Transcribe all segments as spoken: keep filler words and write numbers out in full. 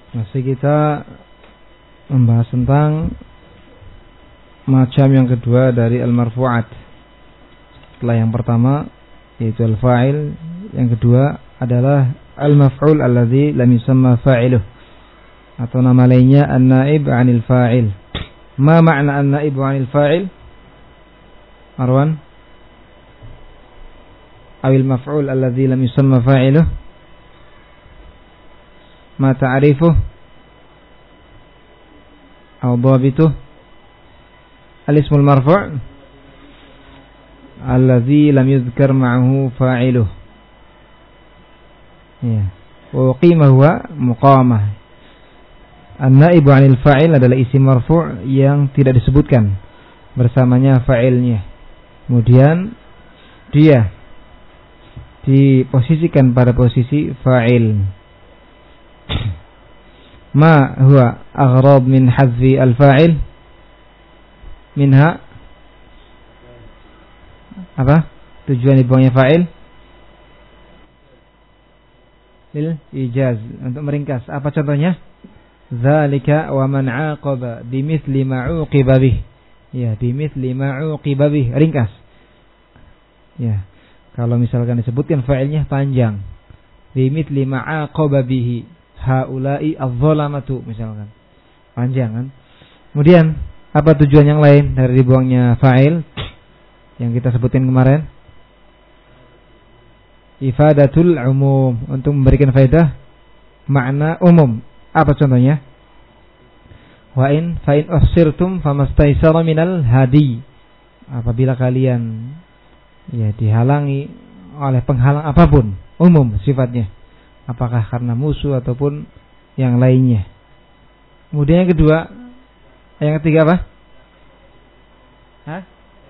Masih kita membahas tentang macam yang kedua dari al-marfu'at. Setelah yang pertama yaitu al-fa'il, yang kedua adalah al-maf'ul alladzi lam yusamma fa'iluh, atau nama lainnya an-naib 'anil fa'il. Ma makna an-naib 'anil fa'il? Marwan? Awil maf'ul alladzi lam yusamma fa'iluh? Ma ta'rifuh? Aw dhabituh? Al-ismul marfu' alladzi lam yudhkar ma'ahu fa'iluh. Ya. Wa qima huwa muqamah. An-naibu 'anil fa'il adalah isim marfu' yang tidak disebutkan bersamanya fa'ilnya. Kemudian dia diposisikan pada posisi fa'il. Ma huwa aghrab min hadfi al-fa'il? Minha apa? Tujuan dibuangnya fa'il? Lil ijaz, untuk meringkas. Apa contohnya? Dzalika wa man 'aqaba bimithli ma 'uqiba bih. Ya, bimithli ma 'uqiba bih, ringkas. Ya. Kalau misalkan disebutkan fa'ilnya panjang. Bimithli ma 'aqaba bihi haula'i adh-dhalamatu misalkan. Panjang kan? Kemudian apa tujuan yang lain dari dibuangnya fa'il yang kita sebutkan kemarin? Ifadatul umum, untuk memberikan faedah makna umum. Apa contohnya? Wa in fa in uhsirtum famastaysara minal hadi. Apabila kalian ya dihalangi oleh penghalang apapun, umum sifatnya. Apakah karena musuh ataupun yang lainnya. Kemudian yang kedua, yang ketiga apa? Hah?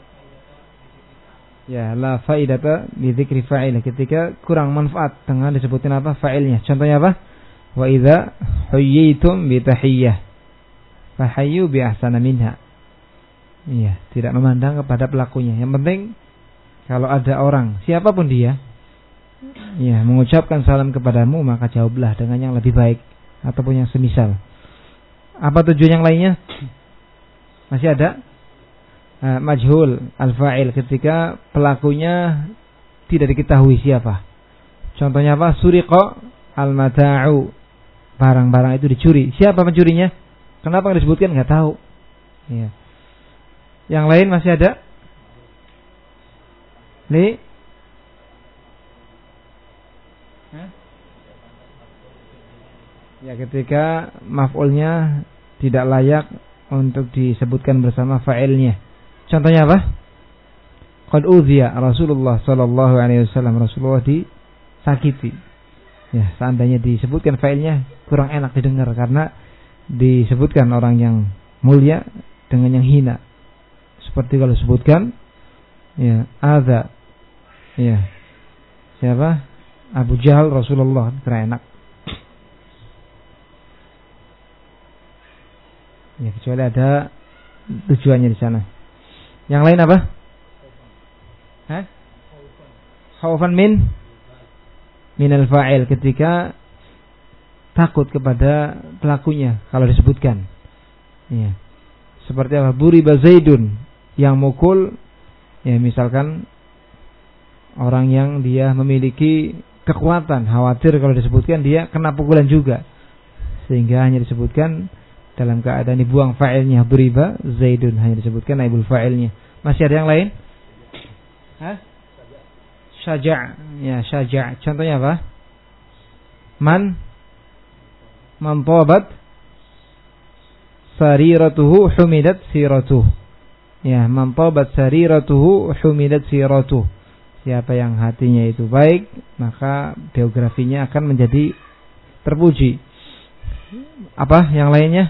Ya, la faidata bi dzikri fa'il, ketika kurang manfaat dengan disebutkan apa? Fa'ilnya. Contohnya apa? Wa idza huyyitum bi tahiyyah fahayyu bi ahsana minha. Iya, tidak memandang kepada pelakunya. Yang penting kalau ada orang, siapapun dia, ya, mengucapkan salam kepadamu, maka jawablah dengan yang lebih baik ataupun yang semisal. Apa tujuan yang lainnya? Masih ada? Uh, majhul al-fa'il, ketika pelakunya tidak diketahui siapa. Contohnya apa? Suriqa al-mata'u, barang-barang itu dicuri. Siapa pencurinya? Kenapa nggak disebutkan? Nggak tahu. Ya. Yang lain masih ada? Li? Hah? Ya, ketika maf'ulnya tidak layak untuk disebutkan bersama fa'ilnya. Contohnya apa? Qad udhiya Rasulullah sallallahu alaihi wasallam, Rasulullah disakiti. Ya, seandainya disebutkan fa'ilnya kurang enak didengar karena disebutkan orang yang mulia dengan yang hina. Seperti kalau disebutkan ya, adza. Ya. Siapa? Abu Jahal Rasulullah, kurang enak. Ya, kecuali ada tujuannya di sana. Yang lain apa? Hah? Khaufan min minal fa'il, ketika takut kepada pelakunya kalau disebutkan. Ya. Seperti apa? Buriba Zaidun, yang mukul ya, misalkan orang yang dia memiliki kekuatan, khawatir kalau disebutkan dia kena pukulan juga. Sehingga hanya disebutkan dalam keadaan dibuang fa'ilnya, buriba Zaidun, hanya disebutkan naibul fa'ilnya. Masih ada yang lain? Hah? Syaja', ya, syaja'. Contohnya apa? Man man tabat sariratuhu humidat siratuh. Ya, man tabat sariratuhu humidat siratuh. Siapa yang hatinya itu baik, maka biografinya akan menjadi terpuji. Apa yang lainnya?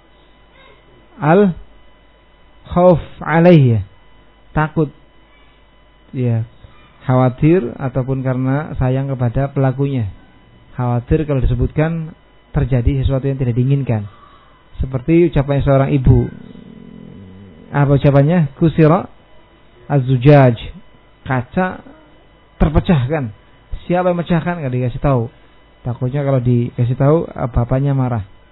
Al khauf alaihi, takut, ya, khawatir ataupun karena sayang kepada pelakunya. Khawatir kalau disebutkan terjadi sesuatu yang tidak diinginkan. Seperti ucapan seorang ibu. Apa ucapannya? Kusira az-zujaj, kaca terpecahkan. Siapa yang memecahkan? Enggak dikasih tahu. Takutnya kalau dikasih tahu bapaknya marah.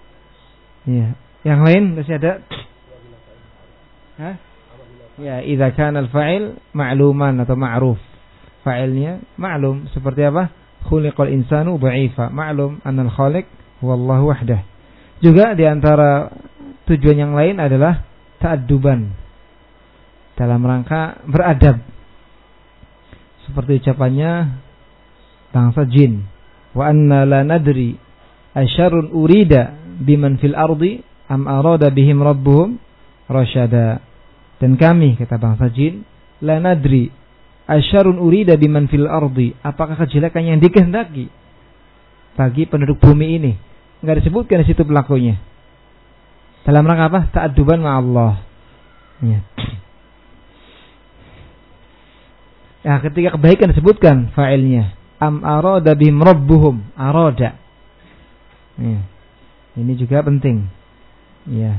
Ya. Yang lain masih ada? Hah? Ya, idza kana al-fa'il ma'luman atau ma'ruf. Fa'ilnya ma'lum, seperti apa? Khuliqal insanu dha'ifa. Ma'lum anna al-khaliq huwallahu wahdah. Juga di antara tujuan yang lain adalah ta'adduban, dalam rangka beradab. Seperti ucapannya bangsa jin, wa anna la nadri asyarrun urida biman fil ardi am arada bihim rabbuhum rasyada. Dan kami, kata bangsa jin, la nadri asyarrun urida biman fil ardi, apakah kejelekan yang dikehendaki bagi penduduk bumi ini. Enggak disebutkan di situ pelakunya. Dalam rangka apa? Ta'adduban ma Allah. Ya. Ya, ketika kebaikan disebutkan fa'ilnya, am arada bihim rabbuhum, arada. Ya. Ini juga penting. Ya.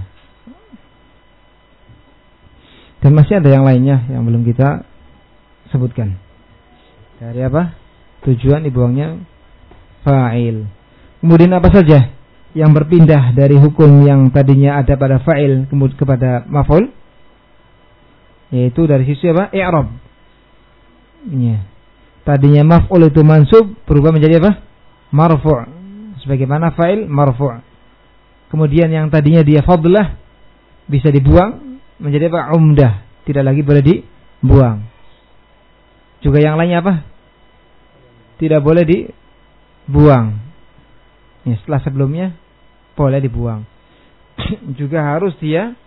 Dan masih ada yang lainnya yang belum kita sebutkan. Dari apa? Tujuan dibuangnya fa'il. Kemudian apa saja yang berpindah dari hukum yang tadinya ada pada fa'il kemudian kepada maf'ul? Yaitu dari sisi apa? I'rab. Ya. Tadinya maf'ul itu mansub berubah menjadi apa? Marfu'. Sebagaimana fa'il marfu'. Kemudian yang tadinya dia fadlah bisa dibuang menjadi apa? Umdah, tidak lagi boleh dibuang. Juga yang lainnya apa? Tidak boleh dibuang. Ya, setelah sebelumnya boleh dibuang. Juga harus dia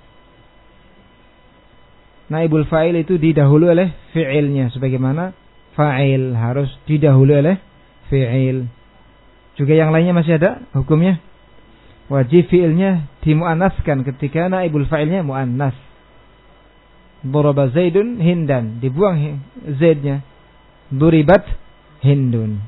naibul fa'il itu didahului oleh fi'ilnya, sebagaimana fa'il harus didahului oleh fi'il. Juga yang lainnya masih ada hukumnya. Wajib fi'ilnya dimuannaskan ketika naibul fa'ilnya muannas. Daraba Zaidun Hindan, dibuang Zaidnya. Duribat Hindun.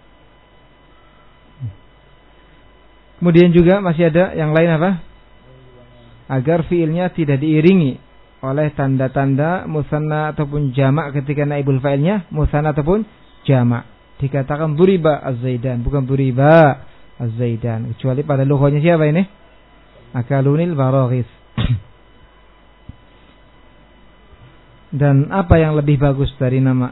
Kemudian juga masih ada yang lain apa? Agar fi'ilnya tidak diiringi oleh tanda-tanda musanna ataupun jamak ketika naibul fa'ilnya musanna ataupun jamak. Dikatakan duriba az-Zaidan, bukan duriba az-Zaidan, kecuali pada lughahnya siapa ini? Akalunil baraghis. Dan apa yang lebih bagus dari nama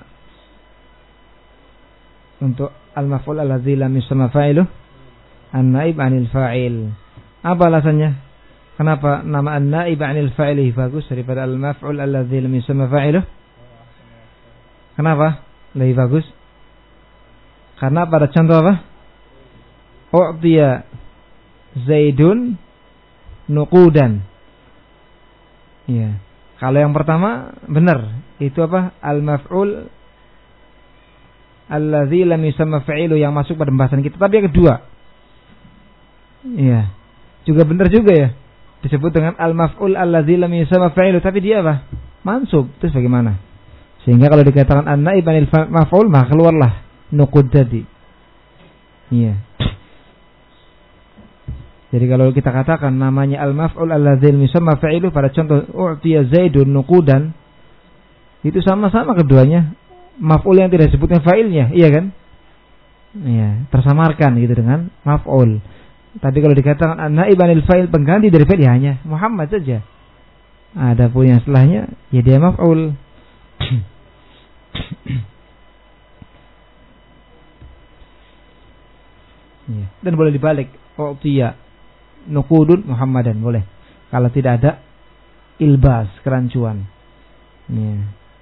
untuk al-maf'ul alladzi lam yusamma fa'iluh? An-naib 'anil fa'il. Apa alasannya? Kenapa nama an-naib 'anil fa'il lebih bagus daripada al-maf'ul alladzi lam yusamma fa'iluh? Kenapa lebih bagus? Karena pada contoh apa? U'tiya Zaidun nuqudan. Ya. Kalau yang pertama benar, itu apa? Al-maf'ul alladzi lam yusamma fa'iluh yang masuk pada pembahasan kita. Tapi yang kedua, iya, juga benar juga ya. Disebut dengan al-maf'ul alladzi lam yusamma fa'iluh, tapi dia apa? Mansub. Terus bagaimana? Sehingga kalau dikatakan an-naib 'anil maf'ul, maka keluarlah nuqud tadi. Iya. Jadi kalau kita katakan namanya al-maf'ul alladzi lam yusamma fa'iluh pada contoh u'tiya Zaidun nuqudan, itu sama-sama keduanya maf'ul yang tidak disebutkan fa'ilnya, iya kan? Iya, tersamarkan gitu dengan maf'ul. Tapi kalau dikatakan an-naib 'anil fa'il, pengganti dari fa'il ya hanya Muhammad saja. Adapun yang setelahnya ya dia maf'ul. Ya. Dan boleh dibalik, u'tiya nuqudun Muhammadan, boleh. Kalau tidak ada ilbas, kerancuan. Ya.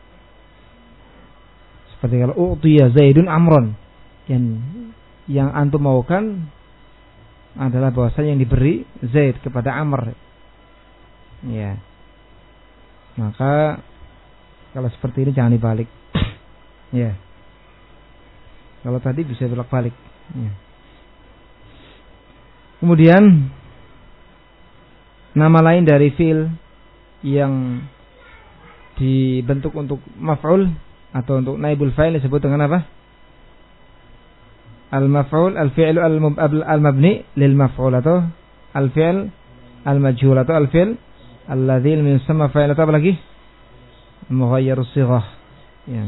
Seperti kalau u'tiya Zaidun Amron, yang yang antum maukan adalah bahwasanya yang diberi Zaid kepada Amr. Ya. Maka kalau seperti ini jangan dibalik. Ya. Kalau tadi bisa bolak-balik. Ya. Kemudian nama lain dari fi'il yang dibentuk untuk maf'ul atau untuk naibul fa'il disebut dengan apa? Al-maf'ul, al-fi'lu al-mabni lil maf'ul, atau al-fi'l al-majhul, atau al-fi'l alladzi lam yusamma fa'il, atau apa lagi? Mughayyirus shighah. Ya.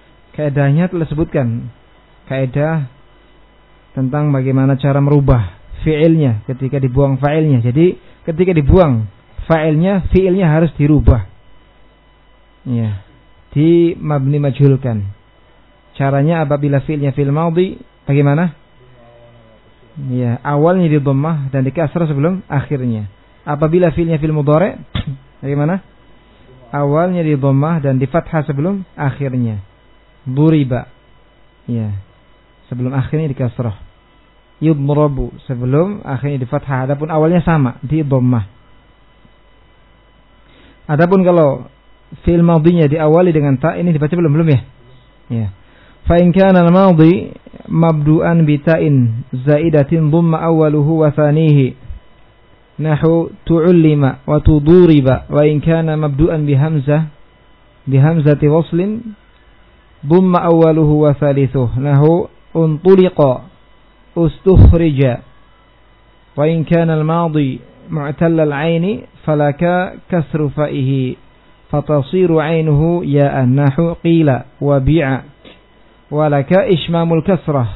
Kaidahnya telah disebutkan. Kaidah tentang bagaimana cara merubah fi'ilnya, ketika dibuang fa'ilnya. Jadi ketika dibuang fa'ilnya, fi'ilnya harus dirubah. Ya, di mabni majhulkan. Caranya apabila fi'ilnya fi'il madhi bagaimana? Ya, awalnya di dhammah dan di kasrah sebelum akhirnya. Apabila fi'ilnya fi'il mudhari' bagaimana? Awalnya di dhammah dan di fathah sebelum akhirnya. Duriba. Ya. Sebelum akhirnya di kasrah. Yudrabu sebelum akhirnya di fathah. Adapun awalnya sama di dhammah. Adapun kalau fi'il madhinya diawali dengan ta, ini dibaca belum belum ya? Ya. Fa in kana al-madhi mabdu'an bi ta'in zaidatin dhamma awwaluhu wa thanihi nahu tu'allima wa tuduriba, wa in kana mabdu'an bi hamzah bi hamzati waslin dhamma awwaluhu wa thalithuhu nahu untuliqa ustukhrija, wa in kana al-madhi mu'talla al-'aini falaka kasru fa'ihi fatasiru 'ainuhu ya'an nahu qila wa bi'a, wa laka ishmamul kasrah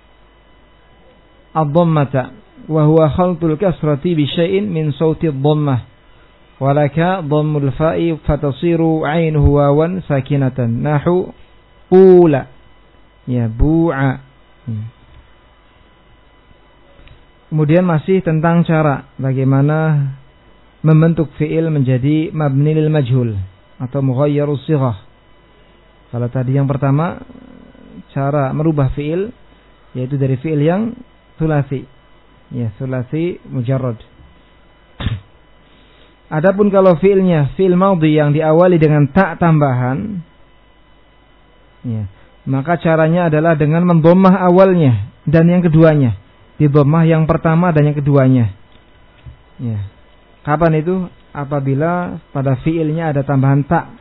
ad-dhammata wa huwa khaltul kasrati bi syai'in min sauti ad-dhammah, wa laka dhammul fa'i fatasiru 'ainuhu wawan sakinatan nahu qula ya bu'a. Kemudian masih tentang cara bagaimana membentuk fi'il menjadi mabni lil majhul atau mughayyarus shighah. Kalau tadi yang pertama cara merubah fi'il yaitu dari fi'il yang tsulasi. Ya, tsulasi mujarrad. Adapun kalau fi'ilnya fi'il madhi yang diawali dengan ta tambahan, ya, maka caranya adalah dengan mendhammah awalnya dan yang keduanya. Di dhammah yang pertama dan yang keduanya. Ya. Kapan itu? Apabila pada fi'ilnya ada tambahan ta.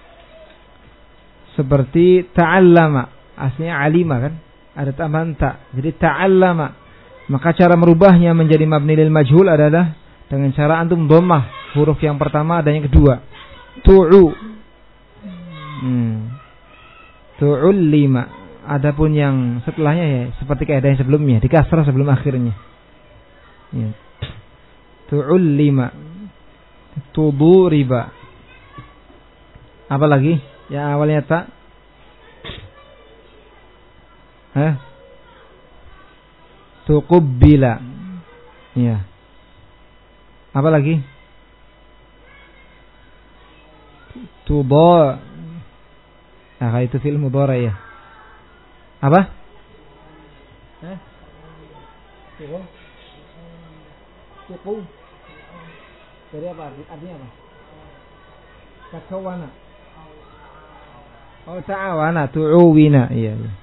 Seperti ta'allama, aslinya alima kan? Ada tambahan ta. Jadi ta'allama. Maka cara merubahnya menjadi mabni lil majhul adalah dengan cara antum dhammah huruf yang pertama dan yang kedua. Tu'u. Hmm. Tu'ullima. Adapun yang setelahnya ya seperti kaidah yang sebelumnya, di kasrah sebelum akhirnya. Ya. Tu'ullima. Tuduriba. Apa lagi? Yang awalnya ta. Hah? Tuqubbila. Ya. Apa lagi? Tuba. Nah, itu fi'il mudhari ya. Apa? Hah? Tuqu. Tuqu. Dari apa? Artinya apa? Takawana. Oh, ta'awana, tu'uwina. Iya, iya.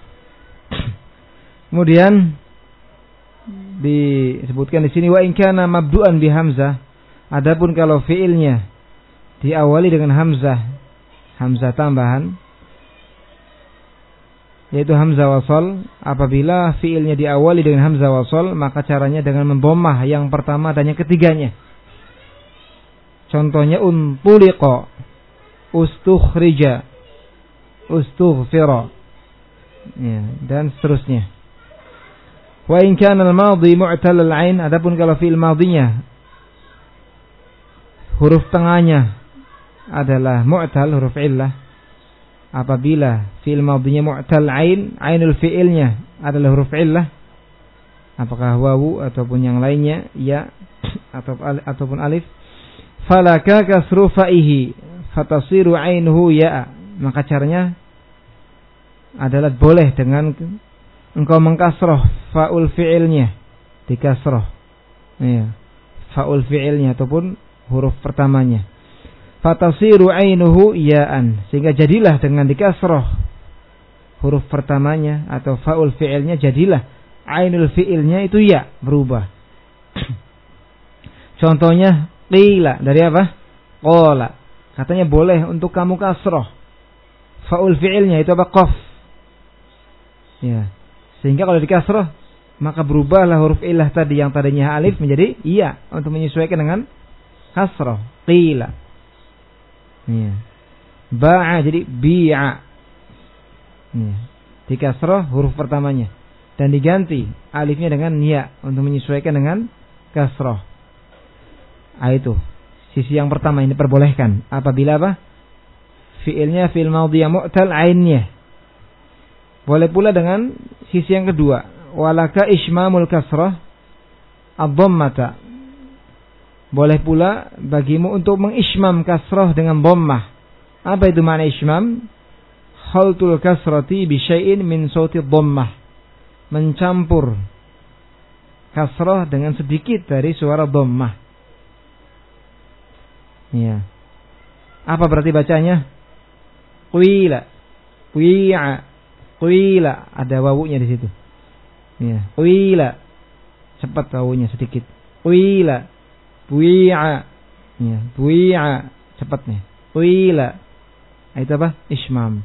Kemudian disebutkan di sini wa in kana mabdu'an bi hamzah. Adapun kalau fiilnya diawali dengan hamzah, hamzah tambahan, yaitu hamzah wasal. Apabila fiilnya diawali dengan hamzah wasal, maka caranya dengan mendhammah yang pertama dan yang ketiganya. Contohnya untuliqa, ustukhrija, ustughfira, ya, dan seterusnya. Wa in kana al-madhi mu'tal al-'ain, adapun kalau fi'il madhinya huruf tengahnya adalah mu'tal, huruf illah. Apabila fi'il madhinya mu'tal 'ain, 'ainul fi'ilnya adalah huruf illah, apakah wawu ataupun yang lainnya, ya atau ataupun alif, falaka kasru fa'ihi fatasiru 'ainuhu ya, maka caranya adalah boleh dengan engkau mengkasroh fa'ul fi'ilnya di kasroh, ya, fa'ul fi'ilnya ataupun huruf pertamanya, fatasiru 'ainuhu ya'an, sehingga jadilah dengan dikasroh huruf pertamanya atau fa'ul fi'ilnya, jadilah ainul fi'ilnya itu ya, berubah. Contohnya qila, dari apa? Qala, katanya boleh untuk kamu kasroh fa'ul fi'ilnya itu apa? Qaf, ya, sehingga kalau dikasroh maka berubahlah huruf illah tadi yang tadinya alif menjadi iya untuk menyesuaikan dengan kasroh. Qila, ya. Ba'a jadi bi'a, ya. Dikasroh huruf pertamanya, dan diganti alifnya dengan ya untuk menyesuaikan dengan kasrah. Ah, itu sisi yang pertama ini diperbolehkan apabila apa? Fi'ilnya fi'il madhi mu'tal ainnya. Boleh pula dengan sisi yang kedua, walaka ismamul kasrah ad-dhammata. Boleh pula bagimu untuk mengismam kasrah dengan dhammah. Apa itu makna ismam? Khaltul kasrati bi syai'in min sauti dhammah. Mencampur kasrah dengan sedikit dari suara dhammah. Ya. Apa berarti bacanya? Qila, qi'a, qila, ada wawunya di situ. Ya, qila. Cepat wawunya sedikit. Qila, bui'a. Ya, bui'a, cepat nih. Qila. Itu apa? Ismam.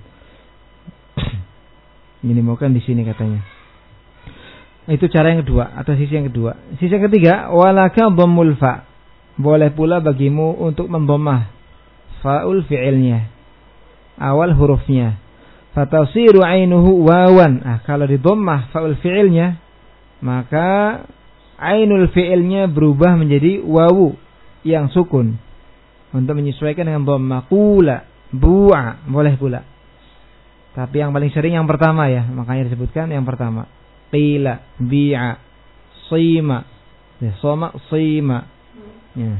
Ini bukan di sini katanya. Itu cara yang kedua atau sisi yang kedua. Sisi yang ketiga, walaka dhammul fa. Boleh pula bagimu untuk memdomah fa'ul fi'ilnya, awal hurufnya. Fatasiru ainuhu wawan. Ah, kalau didomah fa'ul fi'ilnya, maka ainul fi'ilnya berubah menjadi wawu yang sukun untuk menyesuaikan dengan dhammah. Qula, bu'a, boleh pula. Tapi yang paling sering yang pertama ya, makanya disebutkan yang pertama. Qila, bi'a, sima, ya, soma, sima. Ya.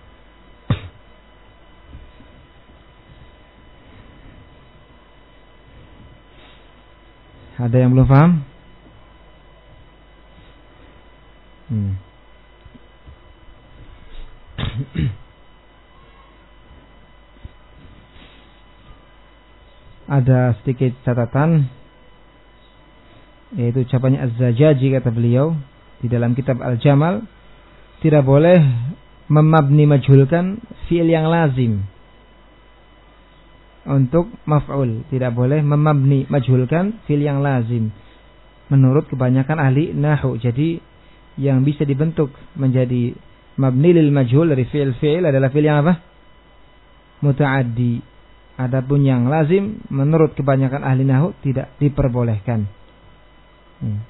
Ada yang belum paham? Hmm. Ada sedikit catatan, yaitu ucapannya Az-Zajaji, kata beliau di dalam kitab Al-Jamal, tidak boleh memabni majhulkan fi'il yang lazim untuk maf'ul. Tidak boleh memabni majhulkan fi'il yang lazim menurut kebanyakan ahli nahwu. Jadi yang bisa dibentuk menjadi mabni lil majhul dari fi'il-fi'il adalah fi'il yang apa? Muta'addi. Adapun yang lazim menurut kebanyakan ahli nahwu tidak diperbolehkan. Hmm.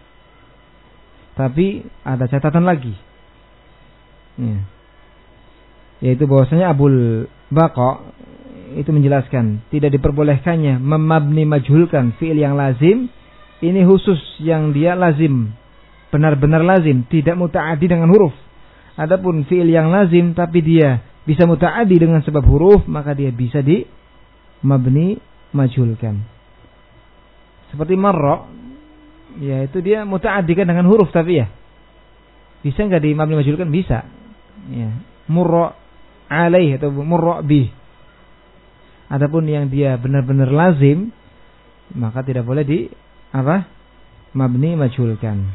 Tapi ada catatan lagi. Ya. Yaitu bahwasanya Abul Baqa itu menjelaskan tidak diperbolehkannya memabni majhulkan fi'il yang lazim. Ini khusus yang dia lazim, benar-benar lazim, tidak muta'addi dengan huruf. Adapun fi'il yang lazim tapi dia bisa muta'addi dengan sebab huruf, maka dia bisa di mabni majhulkan. Seperti marra, yaitu dia muta'addikan dengan huruf tapi ya bisa enggak di mabni majhulkan? Bisa. Ya, murra alaih atau murra bih. Adapun yang dia benar-benar lazim, maka tidak boleh di apa? Mabni majhulkan.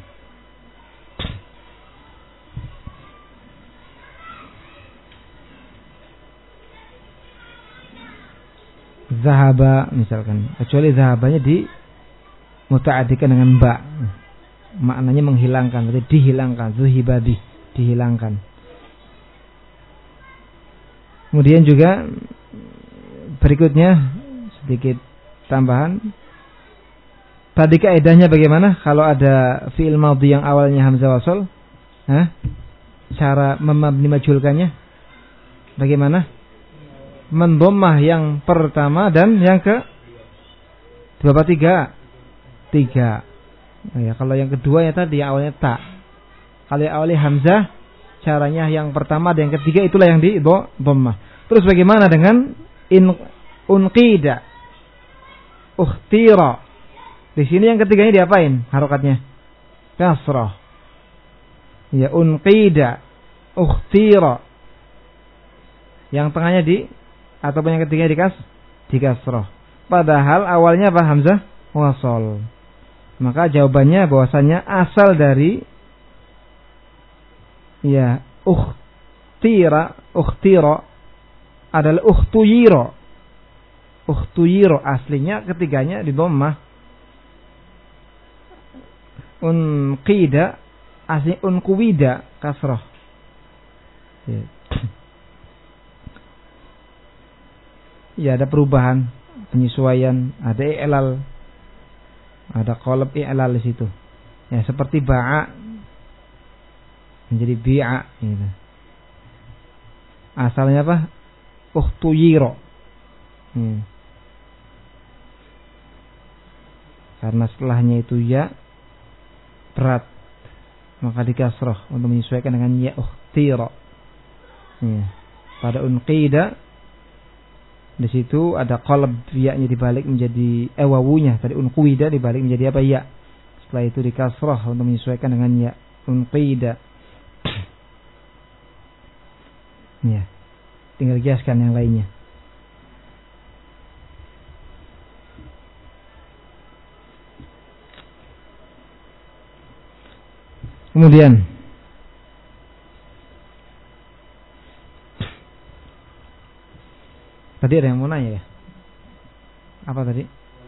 Zahaba misalkan, kecuali zahabanya di muta'addikan dengan ba. Maknanya menghilangkan, berarti dihilangkan, zuhibadi, dihilangkan. Kemudian juga berikutnya sedikit tambahan. Tadi kaidahnya bagaimana kalau ada fi'il madhi yang awalnya hamzah wasl? Hah? Cara memabni majhulkannya bagaimana? Mendomah yang pertama dan yang ke berapa? Tiga. Tiga. Nah, ya, kalau yang kedua ya tadi yang awalnya ta. Kalau yang awalnya hamzah, caranya yang pertama dan yang ketiga itulah yang di dhammah. Terus bagaimana dengan in unqida, ukhtira? Di sini yang ketiganya diapain harokatnya? Kasrah. Ya, unqida, ukhtira. Yang tengahnya di ataupun yang ketiganya dikas di kasrah. Padahal awalnya apa? Hamzah wasal. Maka jawabannya bahwasanya asal dari ya ukhtira, ukhtira adalah ukhtuyira. Ukhtuyira aslinya ketiganya di dhammah. Unqida asli unquwida kasrah. Ya. Ya, ada perubahan, penyesuaian, ada i'lal, ada qalb i'lal di situ. Ya, seperti ba'a menjadi bi'a gitu. Asalnya apa? Ukhtuyira. Hmm. Karena setelahnya itu ya berat, maka dikasrah untuk menyesuaikan dengan ya ukhtira. Ya. Pada unqida di situ ada qalb, ya-nya dibalik menjadi eh wawunya tadi unqida dibalik menjadi apa? Ya. Setelah itu dikasrah untuk menyesuaikan dengan ya unqida. Ya. Tinggal kiaskan yang lainnya. Kemudian tadi ada yang mau nanya ya? Apa tadi?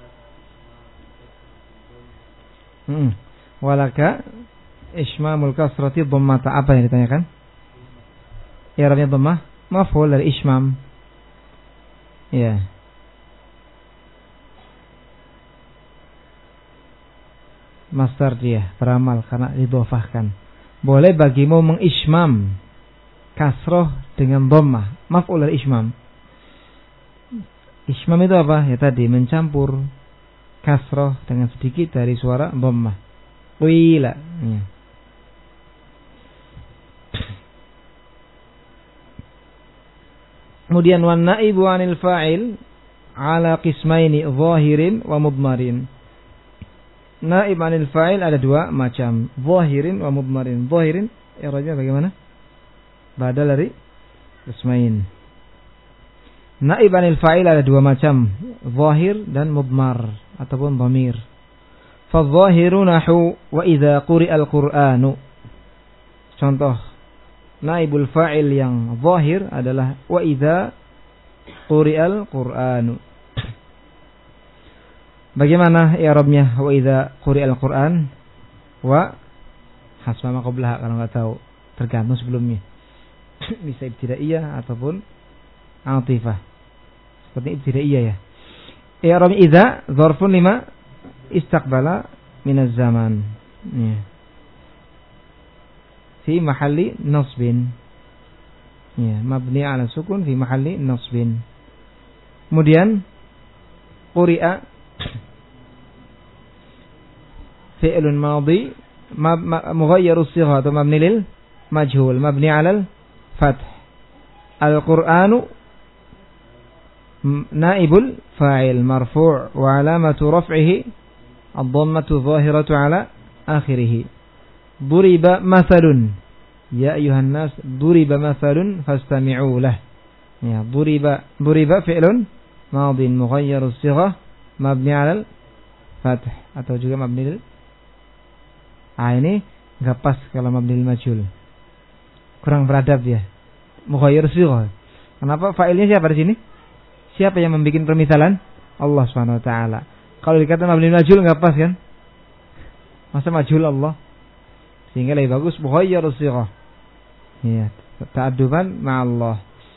Hmm. Walaka ismamul kasrati dhammata, apa yang ditanyakan? I'rabnya dhammah maf'ul dari ismam. Ya. Masdar dia beramal karena didhofahkan. Boleh bagimu mengismam kasroh dengan dhammah, maf'ul dari ismam. Ismam itu apa? Ya tadi mencampur kasroh dengan sedikit dari suara dhammah. Wila. Ya. Kemudian wan naibu 'anil fa'il ala qismaini zahirin wa mudmarin. Naib 'anil fa'il ada dua macam, zahirin wa mudmarin. Zahirin i'rabnya bagaimana? Badal dari qismain. Naib 'anil fa'il ada dua macam, zahir dan mudmar ataupun dhamir. Fadh-dhahiru nahu wa idza quri'al Qur'anu. Contoh naibul fa'il yang zahir adalah wa idza quri'al Qur'anu. Bagaimana i'rabnya wa idza quri'al Qur'an? Wa hasba ma qablaha, kalau enggak tahu tergantung sebelumnya. Bisa ibtidaiyah ataupun atifah. Seperti ibtidaiyah ya. I'rab idza dzarfun lima istaqbala minaz zaman. Ya. Fi mahalli nasbin. Ya, mabni 'ala sukun fi mahalli nasbin. Kemudian quri'a fi'lun madhi mughayyiru as-sigha atau mabni lil majhul, mabni 'ala al-fath. Al-Qur'anu naibul fa'il marfu' wa 'alamatu raf'ihi ad-dhammatu dhahiratu 'ala akhirih. Duriba mathalun, ya ayuhan nas, duriba mathalun fastami'u lah. Ya, duriba duriba fi'lun madin mughayyir as-sighah mabni 'ala al-fath atau juga mabni lil. Ah, ini enggak pas kalau mabni lil majhul. Kurang beradab ya. Mughayyir as-sighah. Kenapa? Fa'ilnya siapa di sini? Siapa yang membuat permisalan? Allah Subhanahu wa taala. Kalau dikatakan mabni lil majhul enggak pas kan? Masa majhul Allah? Sehingga lebih bagus mughayyir as-sighah. Ya, ta'adduban ma'allah.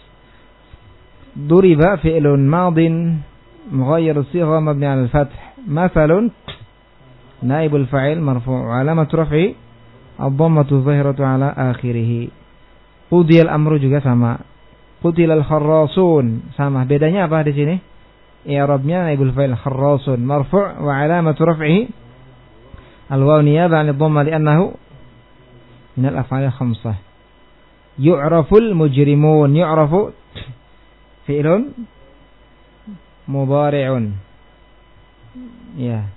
Duriba fi'lun madin mughayyir as-sighah mabni 'ala al-fath. Mathalun naibul fa'il marfu' 'alamatu raf'i ad-dhammatu dhahiratu 'ala akhirih. Qudiyal amru juga sama. Qutilal kharrasun sama. Bedanya apa di sini? I'rabnya naibul fa'il kharrasun marfu' wa 'alamatu raf'ihi al-waw niyaba 'an ad-dhamma li'annahu min al-af'al al-khamsah. Yu'raful mujrimun. Yu'rafu fi'lun mudhari'un. Ya.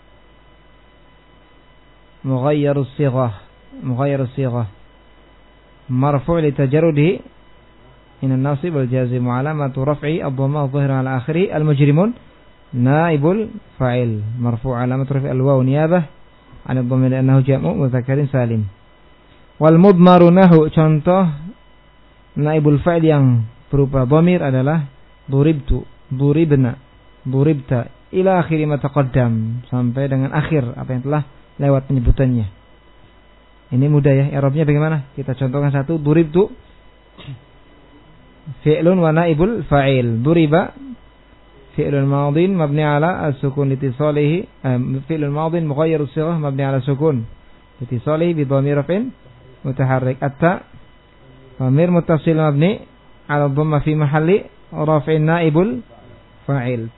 Mughayyir as-sighah. Mughayyir as-sighah. Marfu' li tajarrudihi min an-nasib wal jazim wa 'alamatu raf'i ad-dhamma adh-dhahira 'ala akhirih. Al-mujrimun naibul fa'il marfu' 'alamatu raf'i al-waw niyabah 'an ad-dhamma li'annahu jam'u mudzakkarin salim. Wal mudmaru nahu, contoh naibul fa'il yang berupa dhamir adalah duribtu, duribna, duribta ila akhir ma taqaddam, sampai dengan akhir apa yang telah lewat penyebutannya. Ini mudah ya, i'rabnya bagaimana? Kita contohkan satu, duribtu fi'lun wa naibul fa'il. Duriba fi'lun madin mabni 'ala as-sukun litisalihi, fi'lun madin mughayyir as-sighah mabni 'ala sukun Ittisali bi dhamir raf'in mutaharrik. Atta dhamir muttasil mabni 'ala dhamma fi mahalli raf'in naibul fa'il.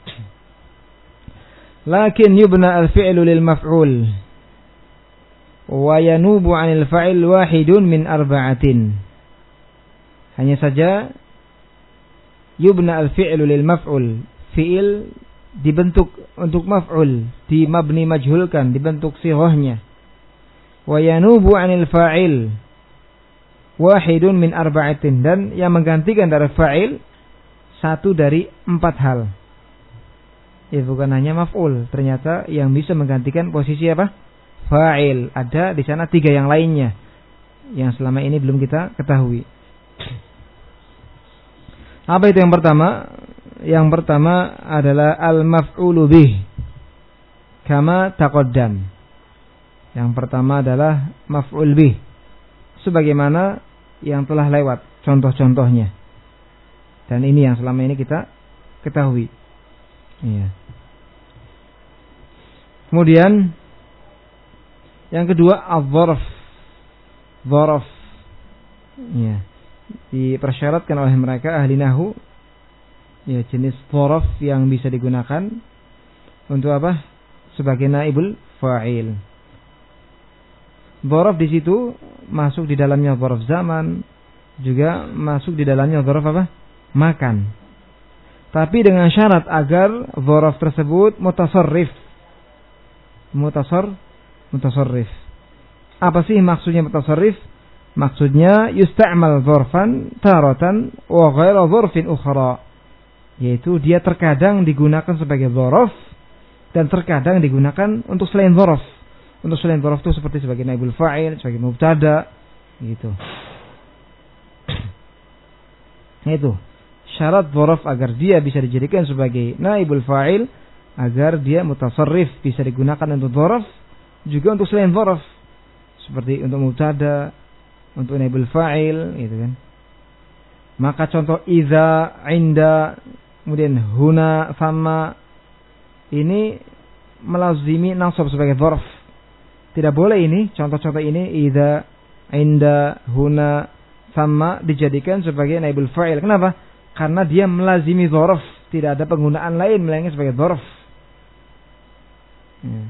Lakin yubna al-fi'lu lil maf'ul wa yanubu 'anil fa'il wahidun min arba'atin. Hanya saja yubna al-fi'lu lil maf'ul, fi'il dibentuk untuk maf'ul, di mabni majhulkan, dibentuk sighahnya. Wa yanubu 'anil fa'il wahidun min arba'atin, dan yang menggantikan dari fa'il satu dari empat hal. Ya, bukan hanya maf'ul, ternyata yang bisa menggantikan posisi apa? Fa'il. Ada di sana tiga yang lainnya yang selama ini belum kita ketahui. Apa itu yang pertama? Yang pertama adalah al-maf'ulu bih kama taqaddam. Yang pertama adalah maf'ul bih, sebagaimana yang telah lewat contoh-contohnya. Dan ini yang selama ini kita ketahui. Iya. Kemudian yang kedua al-dzarf. Dzarf. Iya. Dipersyaratkan oleh mereka ahli nahwu, ya, jenis dzarf yang bisa digunakan untuk apa? Sebagai naibul fa'il. Dzaraf di situ masuk di dalamnya dzaraf zaman, juga masuk di dalamnya dzaraf apa? Makan. Tapi dengan syarat agar dzaraf tersebut mutasarrif. Mutasar mutasarrif. Apa sih maksudnya mutasarrif? Maksudnya yusta'mal dzarfan taratan wa ghaira dzarfin ukhra. Yaitu dia terkadang digunakan sebagai dzaraf dan terkadang digunakan untuk selain dzaraf. Untuk selain dzaraf itu seperti sebagai naibul fa'il, sebagai mubtada, gitu. Itu syarat dzaraf agar dia bisa dijadikan sebagai naibul fa'il, agar dia mutasarrif, bisa digunakan untuk dzaraf, juga untuk selain dzaraf, seperti untuk mubtada, untuk naibul fa'il, gitu kan. Maka contoh idza, inda, kemudian huna, sama, ini melazimi nasab sebagai dzaraf. Tidak boleh ini, contoh-contoh ini, idza, inda, huna, sama, dijadikan sebagai naibul fa'il. Kenapa? Karena dia melazimi dzaraf, tidak ada penggunaan lain melainkan sebagai dzaraf. Ya.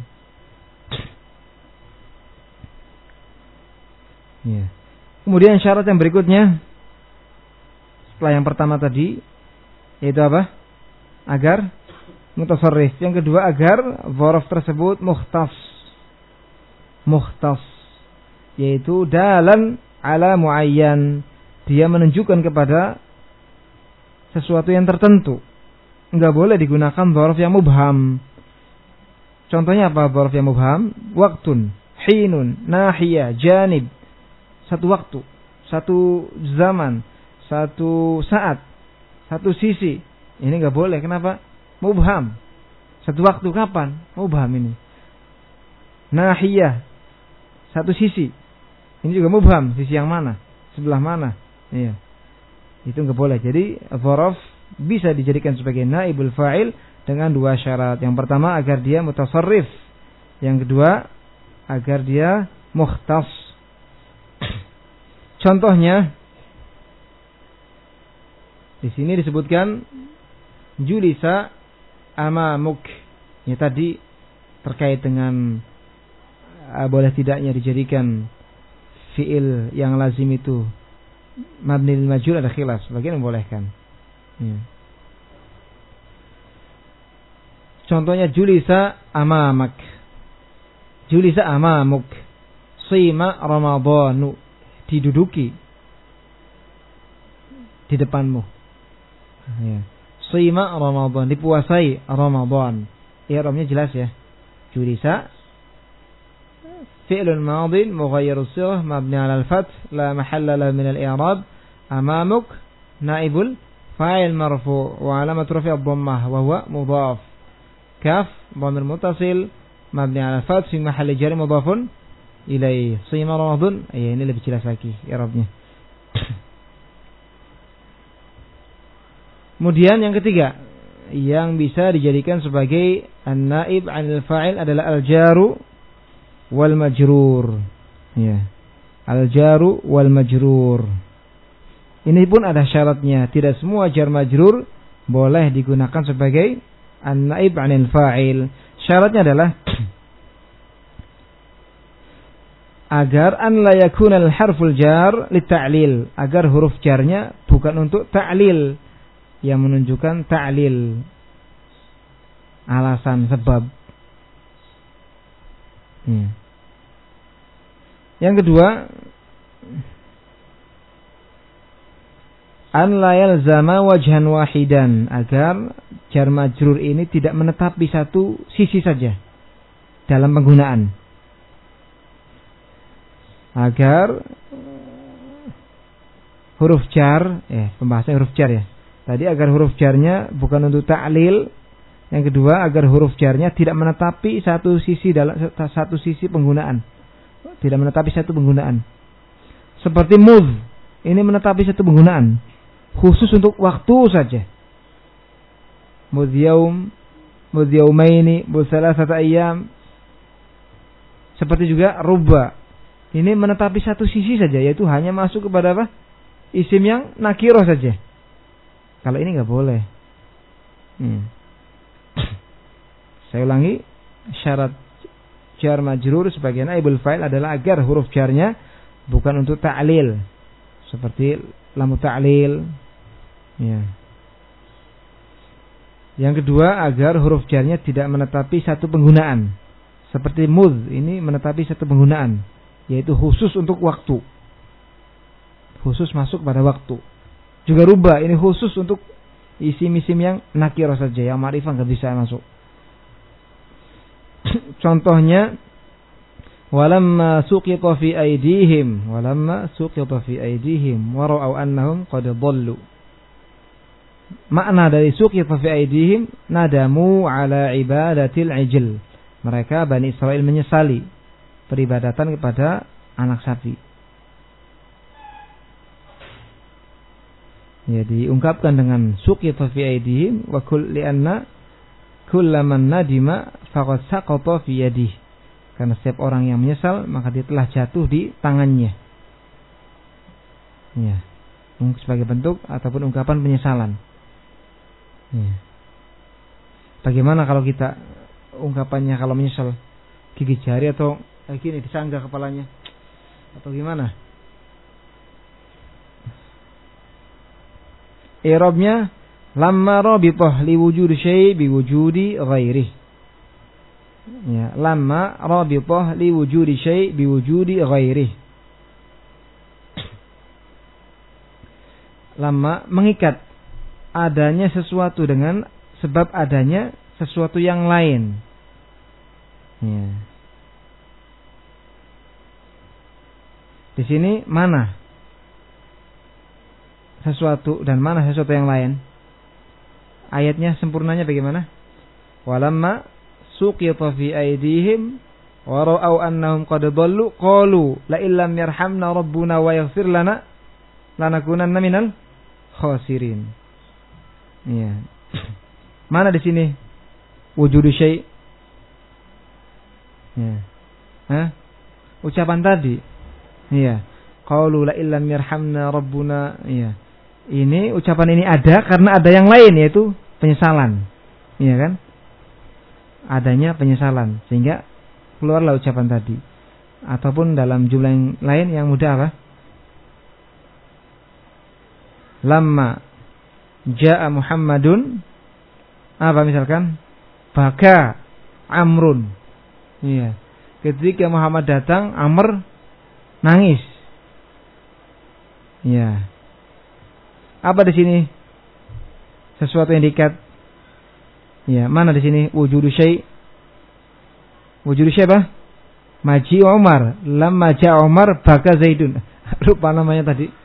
Ya. Kemudian syarat yang berikutnya setelah yang pertama tadi, yaitu apa? Agar mutasarrif. Yang kedua, agar dzaraf tersebut mukhtas. Mukhtas, yaitu dalan ala muayyan, dia menunjukkan kepada sesuatu yang tertentu. Enggak boleh digunakan dzaraf yang mubham. Contohnya apa dzaraf yang mubham? Waktun, hinun, nahiyah, janib. Satu waktu, satu zaman, satu saat, satu sisi. Ini enggak boleh. Kenapa? Mubham. Satu waktu kapan? Mubham ini. Nahiyah, satu sisi. Ini juga mubham, sisi yang mana? Sebelah mana? Iya. Itu enggak boleh. Jadi dzaraf bisa dijadikan sebagai naibul fa'il dengan dua syarat. Yang pertama agar dia mutasarrif. Yang kedua agar dia mukhtas. Contohnya di sini disebutkan julisa amamuk. Ya, tadi terkait dengan uh, boleh tidaknya dijadikan fi'il yang lazim itu mabni lil majhul, ada khilaf. Sebagian membolehkan. Ya. Contohnya julisa amamak. Julisa amamuk. Sima ramadhanu. Diduduki di depanmu. Ya. Sima ramadhan, dipuasai Ramadan. I'rabnya jelas ya. Julisa fi'lun madin mughayyirus sighah mabni 'ala al-fath la mahalla lahu min al-i'rab. Amamuk naibul fa'il marfu' wa 'alamat raf'i ad-dhammah wa huwa mudhaf. Kaf dhamir muttasil mabni 'ala al-fath fi mahalli jar mudhafun ilaih. Sima ramadhan, ya ini lebih jelas lagi i'rabnya. Kemudian yang ketiga yang bisa dijadikan sebagai an-naib 'anil fa'il adalah al-jaru wal majrur. Ya. Al-jaru wal majrur. Ini pun ada syaratnya. Tidak semua jar majrur boleh digunakan sebagai an-naib 'anil fa'il. Syaratnya adalah agar an la yakuna al-harful jar lit-ta'lil, agar huruf jarnya bukan untuk ta'lil, yang menunjukkan ta'lil, alasan, sebab. Hmm. Yang kedua, an la yalzama wajhan wahidan, agar jar majrur ini tidak menetapi satu sisi saja dalam penggunaan. Agar huruf jar, eh pembahasan huruf jar ya. Tadi agar huruf jarnya bukan untuk ta'lil. Yang kedua, agar huruf jarnya tidak menetapi satu sisi dalam satu sisi penggunaan. Tidak menetapi satu penggunaan. Seperti mudh, ini menetapi satu penggunaan, khusus untuk waktu saja. Mudh yaum, mudh yaumaini, mudh thalathata ayyam. Seperti juga rubba, ini menetapi satu sisi saja, yaitu hanya masuk kepada apa? Isim yang nakiro saja. Kalau ini nggak boleh. Hmm. Saya ulangi, syarat jar majrur sebagai naibul fa'il adalah agar huruf jarnya bukan untuk ta'lil, seperti lamu ta'lil. Ya. Yang kedua, agar huruf jarnya tidak menetapi satu penggunaan, seperti mudh, ini menetapi satu penggunaan, yaitu khusus untuk waktu, khusus masuk pada waktu. Juga rubah, ini khusus untuk isim-isim yang nakirah saja, yang ma'rifah nggak bisa masuk. Contohnya, walamma suqita fi aydihim, walamma suqita fi aydihim wa ra'au annahum qad dhallu. Makna dari suqita fi aydihim, nadamu ala ibadatil ijl. Mereka Bani Israel menyesali peribadatan kepada anak sapi. Ya, diungkapkan dengan suqita fi aydihim wa kull li'anna kullaman nadima faqad saqata fi yadihi. Karena setiap orang yang menyesal maka dia telah jatuh di tangannya. Ya. Sebagai bentuk ataupun ungkapan penyesalan. Ya. Bagaimana kalau kita ungkapannya kalau menyesal gigit jari atau kayak gini disanggah kepalanya atau gimana? I'rabnya lamma rabithah li wujudi syai' bi wujudi ghairihi. Ya, lamma rabithah li wujudi syai' bi wujudi ghairihi. Lamma mengikat adanya sesuatu dengan sebab adanya sesuatu yang lain. Ya. Di sini mana sesuatu dan mana sesuatu yang lain? Ayatnya sempurnanya bagaimana? Walamma suqita fi aydihim wa ra'au annahum qad dhallu qalu la illam yarhamna rabbuna wa yaghfir lana lanakunanna minal khasirin. Iya. Mana di sini wujudu syai'? Ya. Hah? Ucapan tadi. Iya. Qalu la illam yarhamna rabbuna. Iya. Ini ucapan ini ada karena ada yang lain, yaitu penyesalan. Iya kan? Adanya penyesalan sehingga keluarlah ucapan tadi. Ataupun dalam jumlah yang lain yang mudah apa? Lamma jaa Muhammadun, apa misalkan? Baka Amrun. Iya. Ketika Muhammad datang, Amr nangis. Iya. Apa di sini? Sesuatu yang diikat. Ya, mana di sini wujudu syai'? Wujudu syai' apa? Maji Umar, lamma ja'a Umar baka Zaidun. Lupa namanya tadi.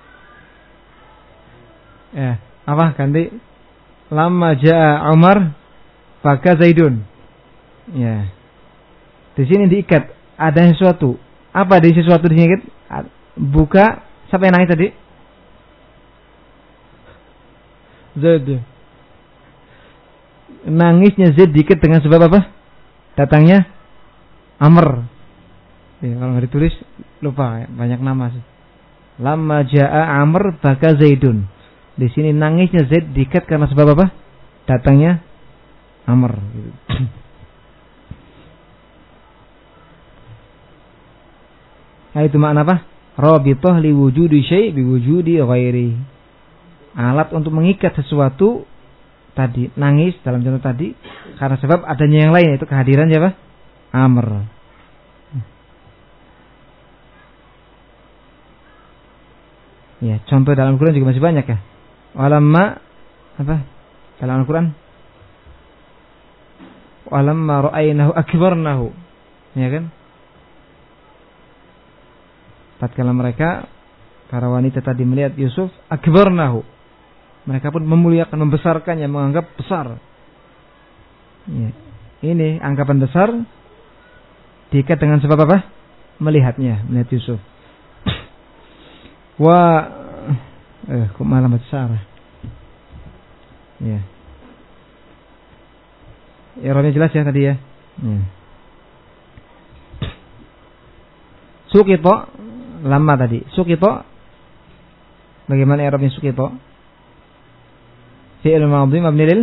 Ya, apa ganti? Lamma ja'a Umar baka Zaidun. Ya. Di sini diikat, ada sesuatu. Apa di sesuatu di sini? Buka, siapa yang nangis tadi? Zaid. Nangisnya Zaid diikat dengan sebab apa? Datangnya Amr. Ya, kalau nggak ditulis lupa, ya. Banyak nama sih. Lamma jaa Amr baka Zaidun. Di sini nangisnya Zaid diikat karena sebab apa? Datangnya Amr. Gitu. Nah, itu makna apa? Rabithah li wujudi syai' bi wujudi ghairi. Alat untuk mengikat sesuatu tadi, nangis dalam contoh tadi karena sebab adanya yang lain, yaitu kehadiran siapa? Amr. Ya, contoh dalam Al-Quran juga masih banyak ya. Walamma apa? Dalam Al-Quran. Walamma ra'aynahu akbarnahu. Ya kan? Tatkala mereka para wanita tadi melihat Yusuf, akbarnahu. Mereka pun memuliakan, membesarkannya, menganggap besar. Ya. Ini anggapan besar diikat dengan sebab apa? Melihatnya, melihat Yusuf. Wa eh kok malah besar. Ya. I'rabnya jelas ya tadi ya. Ya. Sukito lama tadi. Sukito bagaimana i'rabnya sukito? Fi'il madhi mabni lil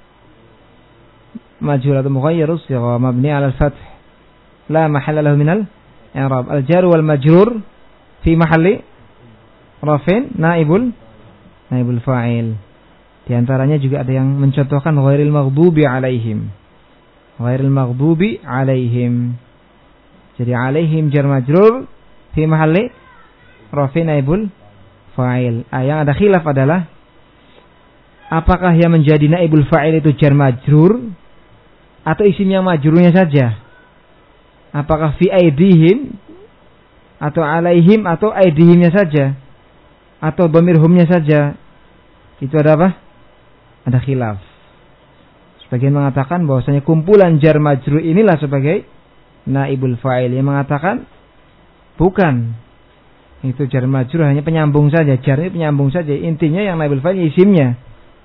majhul atau mughayyir sigha mabni 'ala al-fath. La mahalla lahu min al-i'rab. Al-jar wal majrur fi mahalli rafin naibul naibul fa'il. Di antaranya juga ada yang mencontohkan ghairil maghdubi 'alaihim. Ghairil maghdubi 'alaihim. Jadi 'alaihim jar majrur fi mahalli rafin naibul fa'il. Ah, yang ada khilaf adalah apakah yang menjadi naibul fa'il itu jar majrur atau isim yang majrurnya saja? Apakah fi aidihim atau 'alaihim atau aidihimnya saja? Atau dhamir humnya saja? Itu ada apa? Ada khilaf. Sebagian mengatakan bahwasanya kumpulan jar majrur inilah sebagai naibul fa'il. Yang mengatakan bukan. Itu jar majrur hanya penyambung saja. Jar ini penyambung saja. Intinya yang naibul fa'il isimnya.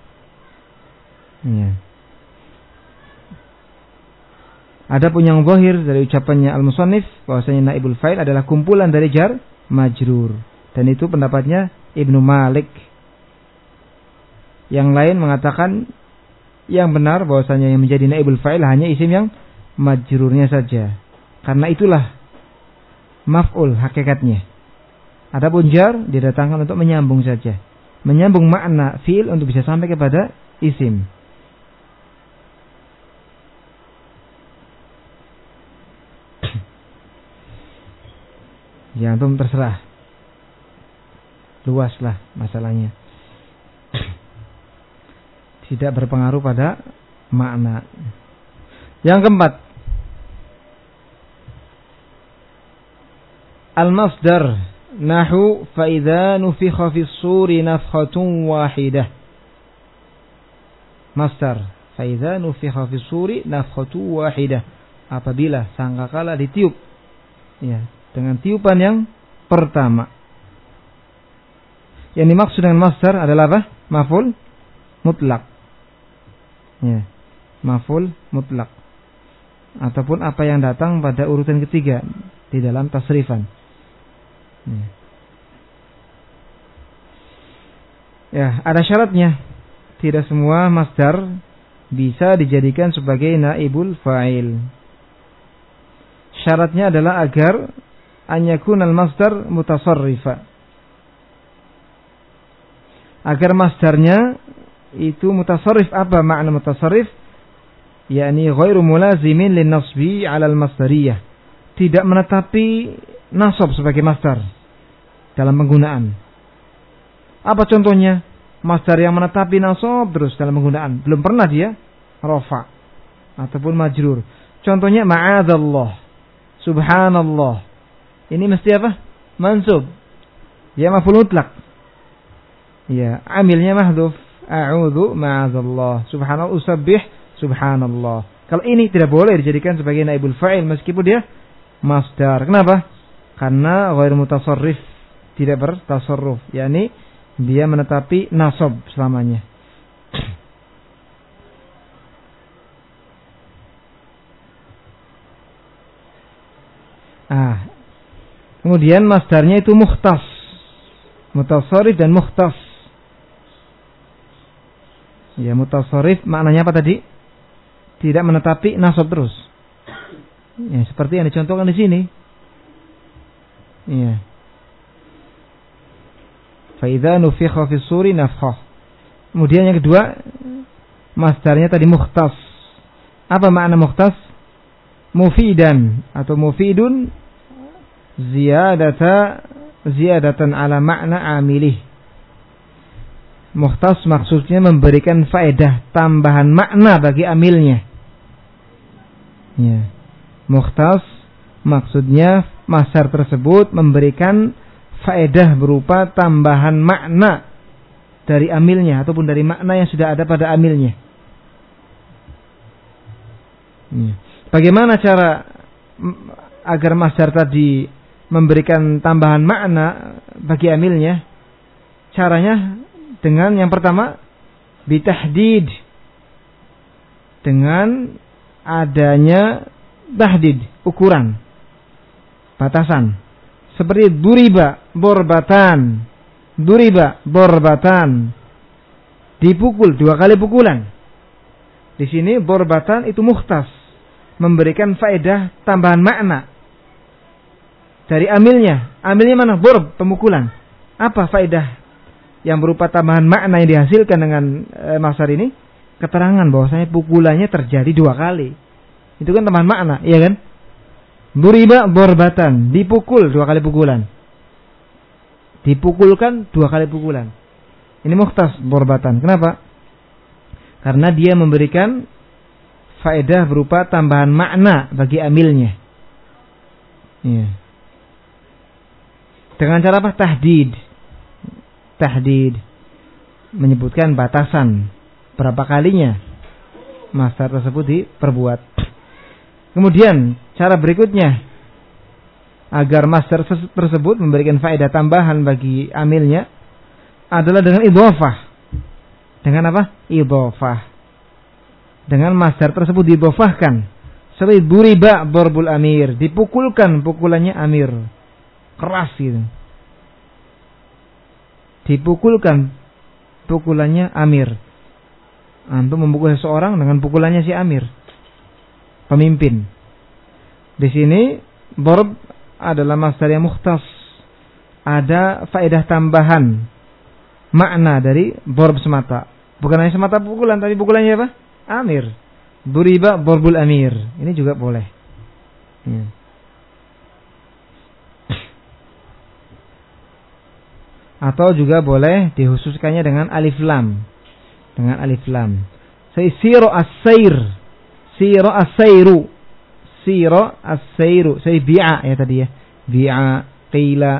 Ya. Ada pun yang zahir dari ucapannya al-musannif bahwasanya naibul fa'il adalah kumpulan dari jar majrur. Dan itu pendapatnya Ibnu Malik. Yang lain mengatakan yang benar bahwasanya yang menjadi naibul fa'il hanya isim yang majrurnya saja. Karena itulah maf'ul hakikatnya. Adapun jar didatangkan untuk menyambung saja. Menyambung makna fi'il untuk bisa sampai kepada isim. Ya, antum terserah. Luaslah masalahnya. Tidak berpengaruh pada makna. Yang keempat, al-masdar nahu fa idza nufikha fis suri nafkhatun wahidah. Masdar fa idza nufikha fis suri nafkhatun wahidah. Apabila sangkakala ditiup, ya, dengan tiupan yang pertama. Yang dimaksud dengan masdar adalah apa? Maf'ul mutlak. Ya, maf'ul mutlak. Ataupun apa yang datang pada urutan ketiga di dalam tasrifan. Ya, ya, ada syaratnya. Tidak semua masdar bisa dijadikan sebagai naibul fa'il. Syaratnya adalah agar an yakunal masdar mutasarrifa. Agar masdarnya itu mutasarrif. Apa makna mutasarrif? yakni ghairu mulazimin lin nasbi 'ala al-masdariyah. Tidak menetapi nasab sebagai masdar dalam penggunaan. Apa contohnya? Masdar yang menetapi nasab terus dalam penggunaan. Belum pernah dia rafa ataupun majrur. Contohnya ma'adzallah, subhanallah. Ini mesti apa? Mansub. Ya maf'ul mutlak. Ya, amilnya mahdhuf. A'udzu ma'adzallah, subhanallah, usabbih subhanallah. Kalau ini tidak boleh dijadikan sebagai naibul fa'il meskipun dia masdar. Kenapa? Karena ghairu mutasarrif, tidak bertasarruf, yakni dia menetapi nasab selamanya. Ah, Kemudian masdarnya itu mukhtas, mutasarrif dan mukhtas. Ya, mutasarrif maknanya apa tadi? Tidak menetapi nasab terus. Ya, seperti yang dicontohkan di sini. Iya. Fa idza nufikha fis suri nafkhah. Kemudian yang kedua, masdarnya tadi mukhtas. Apa makna mukhtas? Mufidan atau mufidun ziyadata ziyadatan ala makna amilih. Mukhtas maksudnya memberikan faedah tambahan makna bagi amilnya. Ya. Mukhtas maksudnya masdar tersebut memberikan faedah berupa tambahan makna dari amilnya ataupun dari makna yang sudah ada pada amilnya. Ya. Bagaimana cara agar masdar tadi memberikan tambahan makna bagi amilnya? Caranya dengan yang pertama bitahdid, dengan adanya tahdid, ukuran, batasan. Seperti duriba borbatan, duriba borbatan, dipukul dua kali pukulan. Di sini borbatan itu mukhtas, memberikan faedah tambahan makna dari amilnya. Amilnya mana? Borb, pemukulan. Apa faedah yang berupa tambahan makna yang dihasilkan dengan e, masdar ini? Keterangan bahwasanya pukulannya terjadi dua kali. Itu kan tambahan makna, iya kan? Duriba borbatan, dipukul dua kali pukulan. Dipukulkan dua kali pukulan. Ini mukhtas borbatan. Kenapa? Karena dia memberikan faedah berupa tambahan makna bagi amilnya. Iya. Dengan cara apa? Tahdid. Tahdid. Menyebutkan batasan. Berapa kalinya masdar tersebut diperbuat. Kemudian cara berikutnya agar masdar tersebut memberikan faedah tambahan bagi amilnya adalah dengan idhofah. Dengan apa? Idhofah. Dengan masdar tersebut diidhofahkan. Seperti duriba borbul amir, dipukulkan pukulannya amir. Keras gitu. Dipukulkan pukulannya amir. Antum memukul seseorang dengan pukulannya si amir, pemimpin. Di sini borb adalah masdar yang mukhtas. Ada faedah tambahan makna dari borb semata. Bukan hanya semata pukulan, tapi pukulannya apa? Amir. Duriba borbul amir. Ini juga boleh. Ya. Atau juga boleh dihususkannya dengan alif lam. Dengan alif lam. Siro as-sair. Siro as-sairu. Siro as-sairu. Saya bi'a ya tadi ya. Bi'a, qila.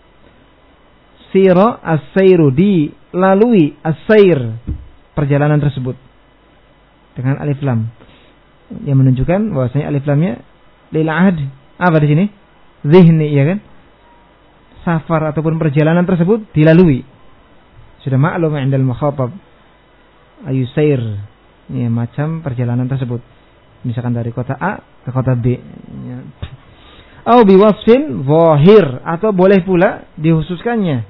Siro as-sairu. Dilalui as-sair. Perjalanan tersebut. Dengan alif lam. Yang menunjukkan bahwasanya alif lamnya lil ahd. Apa di sini? Zihni, ya kan? Safar ataupun perjalanan tersebut dilalui. Sudah maklum indal mukhatab ayusair, ya, macam perjalanan tersebut. Misalkan dari kota A ke kota B. Ya. Au biwasfin zahir, atau boleh pula dihususkannya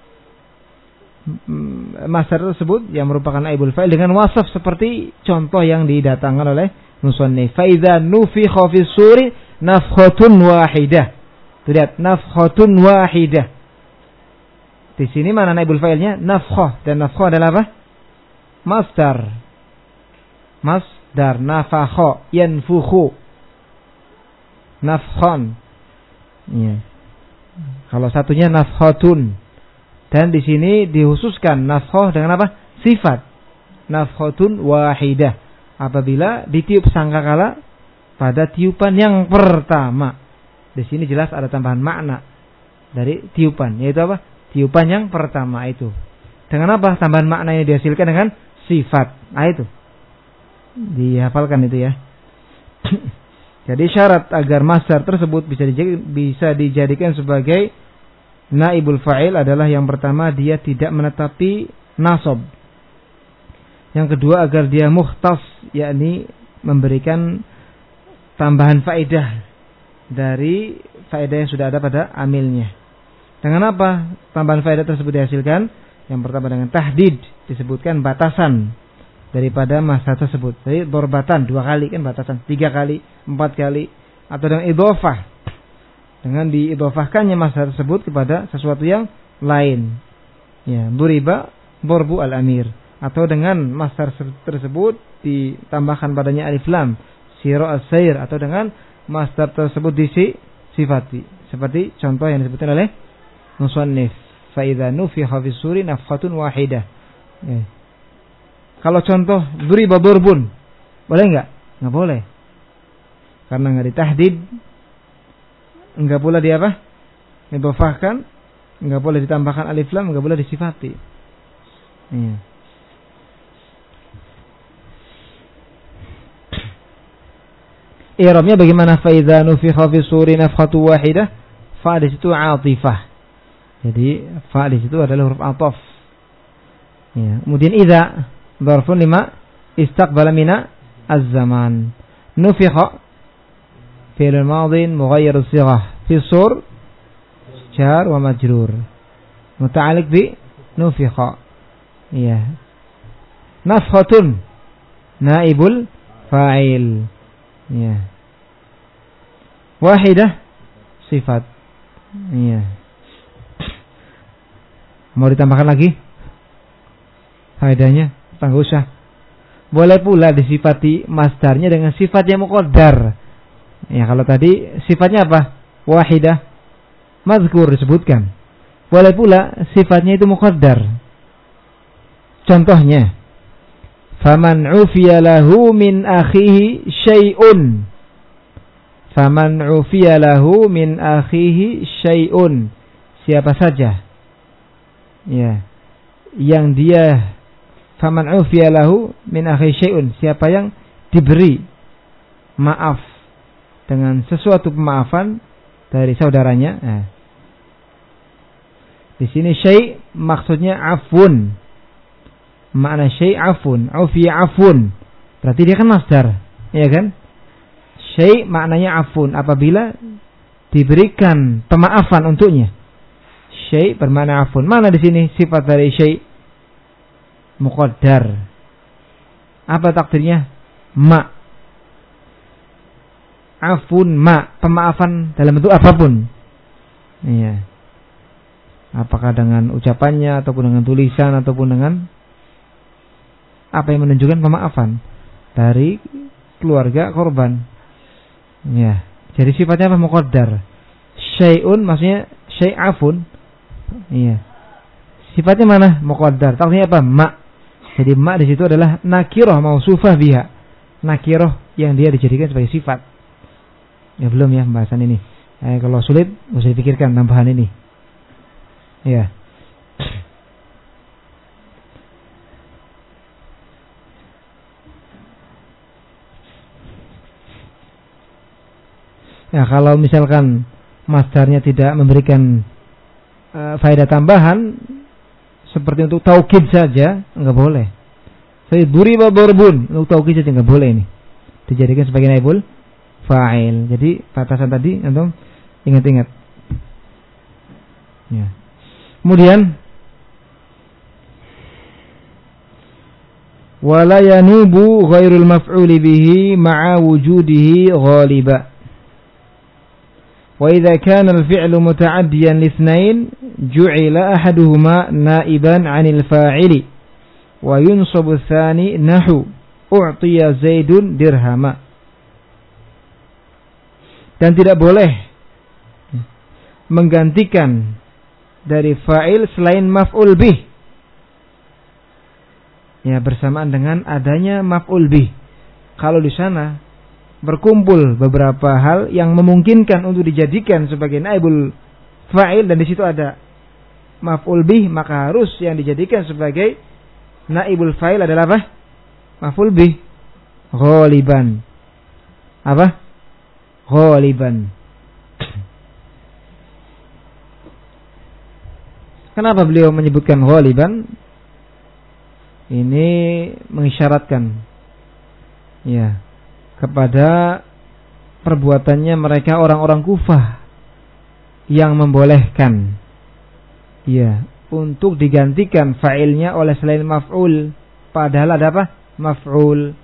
masdar tersebut yang merupakan aibul fa'il dengan wasaf seperti contoh yang didatangkan oleh musannif. Fa idza nufikha fis suri nafkhatun wahidah. Lihat, nafkhatun wahidah. Di sini mana naibul fa'ilnya? Nafkhah, dan nafkhah adalah apa? Masdar. Masdar nafakha yanfukhu. Nafkhan. Ya. Kalau satunya nafkhatun. Dan di sini dihususkan nafkhah dengan apa? Sifat. Nafkhatun wahidah. Apabila ditiup sangkakala pada tiupan yang pertama. Di sini jelas ada tambahan makna dari tiupan, yaitu apa? Tiupan yang pertama itu. Dengan apa? Tambahan makna yang dihasilkan dengan sifat. Nah itu. Dihafalkan itu ya. Jadi syarat agar masdar tersebut bisa dijadikan, bisa dijadikan sebagai naibul fa'il adalah yang pertama dia tidak menetapi nasab. Yang kedua agar dia mukhtas, yakni memberikan tambahan faedah dari faedah yang sudah ada pada amilnya. Dengan apa tambahan faedah tersebut dihasilkan? Yang pertama dengan tahdid, disebutkan batasan daripada masa tersebut. Jadi dorbatan dua kali kan batasan, tiga kali, empat kali, atau dengan idhofah, dengan diidhofahkannya masa tersebut kepada sesuatu yang lain. Ya, duriba dorbu al-amir, atau dengan masdar tersebut ditambahkan padanya alif lam, sira as-sair, atau dengan masdar tersebut disi sifati. Seperti contoh yang disebutkan oleh musannif, fa idza nufikha fis suri nafkhatun wahidah. Ya. Kalau contoh duriba durbun, boleh enggak? Enggak boleh. Karena enggak ditahdid, enggak pula di apa? Idhofahkan, enggak boleh ditambahkan alif lam, enggak boleh disifati. Ya. I'rabnya bagaimana? Fa idza nufikha fis suri nafkhatu wahidah, fa di situ atifah. Jadi fa di situ adalah huruf ataf. Ya, kemudian idza dzarfun lima istaqbala mina az-zaman. Nufikha fi'l madhi mughayyir as-sighah fi sur jar wa majrur. Muta'alliq bi nufikha. Ya. Nafkhatun naibul fa'il. Ya. Wahidah sifat. Ya. Mau ditambahkan lagi faedahnya? Enggak usah. Boleh pula disifati masdarnya dengan sifat yang muqaddar. Ya, kalau tadi sifatnya apa? Wahidah mazkur disebutkan. Boleh pula sifatnya itu muqaddar. Contohnya, faman ufiya lahu min akhihi syai'un. Faman ufiya lahu min akhihi syai'un. Siapa saja, ya, yang dia faman ufiya lahu min akhihi syai'un, siapa yang diberi maaf dengan sesuatu pemaafan dari saudaranya. Nah, di sini syai' maksudnya afun. Makna syai' afun, ufiya afun. Berarti dia kan masdar, ya kan? Syai' maknanya afun, apabila diberikan pemaafan untuknya. Syai' bermakna afun. Mana di sini sifat dari syai'? Muqaddar. Apa takdirnya? Ma. Afun ma, pemaafan dalam bentuk apapun. Iya. Apakah dengan ucapannya ataupun dengan tulisan ataupun dengan apa yang menunjukkan pemaafan dari keluarga korban. Ya, jadi sifatnya apa? Muqaddar. Syai'un maksudnya syai'afun. Iya. Sifatnya mana? Muqaddar. Takdirnya apa? Ma. Jadi ma di situ adalah nakirah mausufah biha. Nakirah yang dia dijadikan sebagai sifat. Ya belum ya pembahasan ini. Eh, kalau sulit bisa dipikirkan tambahan ini. Ya. Ya, kalau misalkan masdarnya tidak memberikan uh, faedah tambahan seperti untuk taukid saja, enggak boleh. Saya duriba darbun, untuk taukid saja enggak boleh ini. Dijadikan sebagai naibul fa'il. Jadi batasan tadi antum ingat-ingat. Ya. Kemudian wala yanubu ghairul maf'uli bihi ma'a wujudihi ghaliba. وإذا كان الفعل متعديا لاثنين جعل أحدهما نائبا عن الفاعل وينصب الثاني نحو أعطي زيد درهما. Dan tidak boleh menggantikan dari fa'il selain maf'ul bih, ya, bersamaan dengan adanya maf'ul bih. Kalau di sana berkumpul beberapa hal yang memungkinkan untuk dijadikan sebagai naibul fa'il dan di situ ada maf'ul bih, maka harus yang dijadikan sebagai naibul fa'il adalah apa? Maf'ul bih. Ghaliban. Apa? Ghaliban. Kenapa beliau menyebutkan ghaliban? Ini mengisyaratkan, ya, kepada perbuatannya mereka orang-orang Kufah yang membolehkan ya untuk digantikan fa'ilnya oleh selain maf'ul, padahal ada apa? Maf'ul.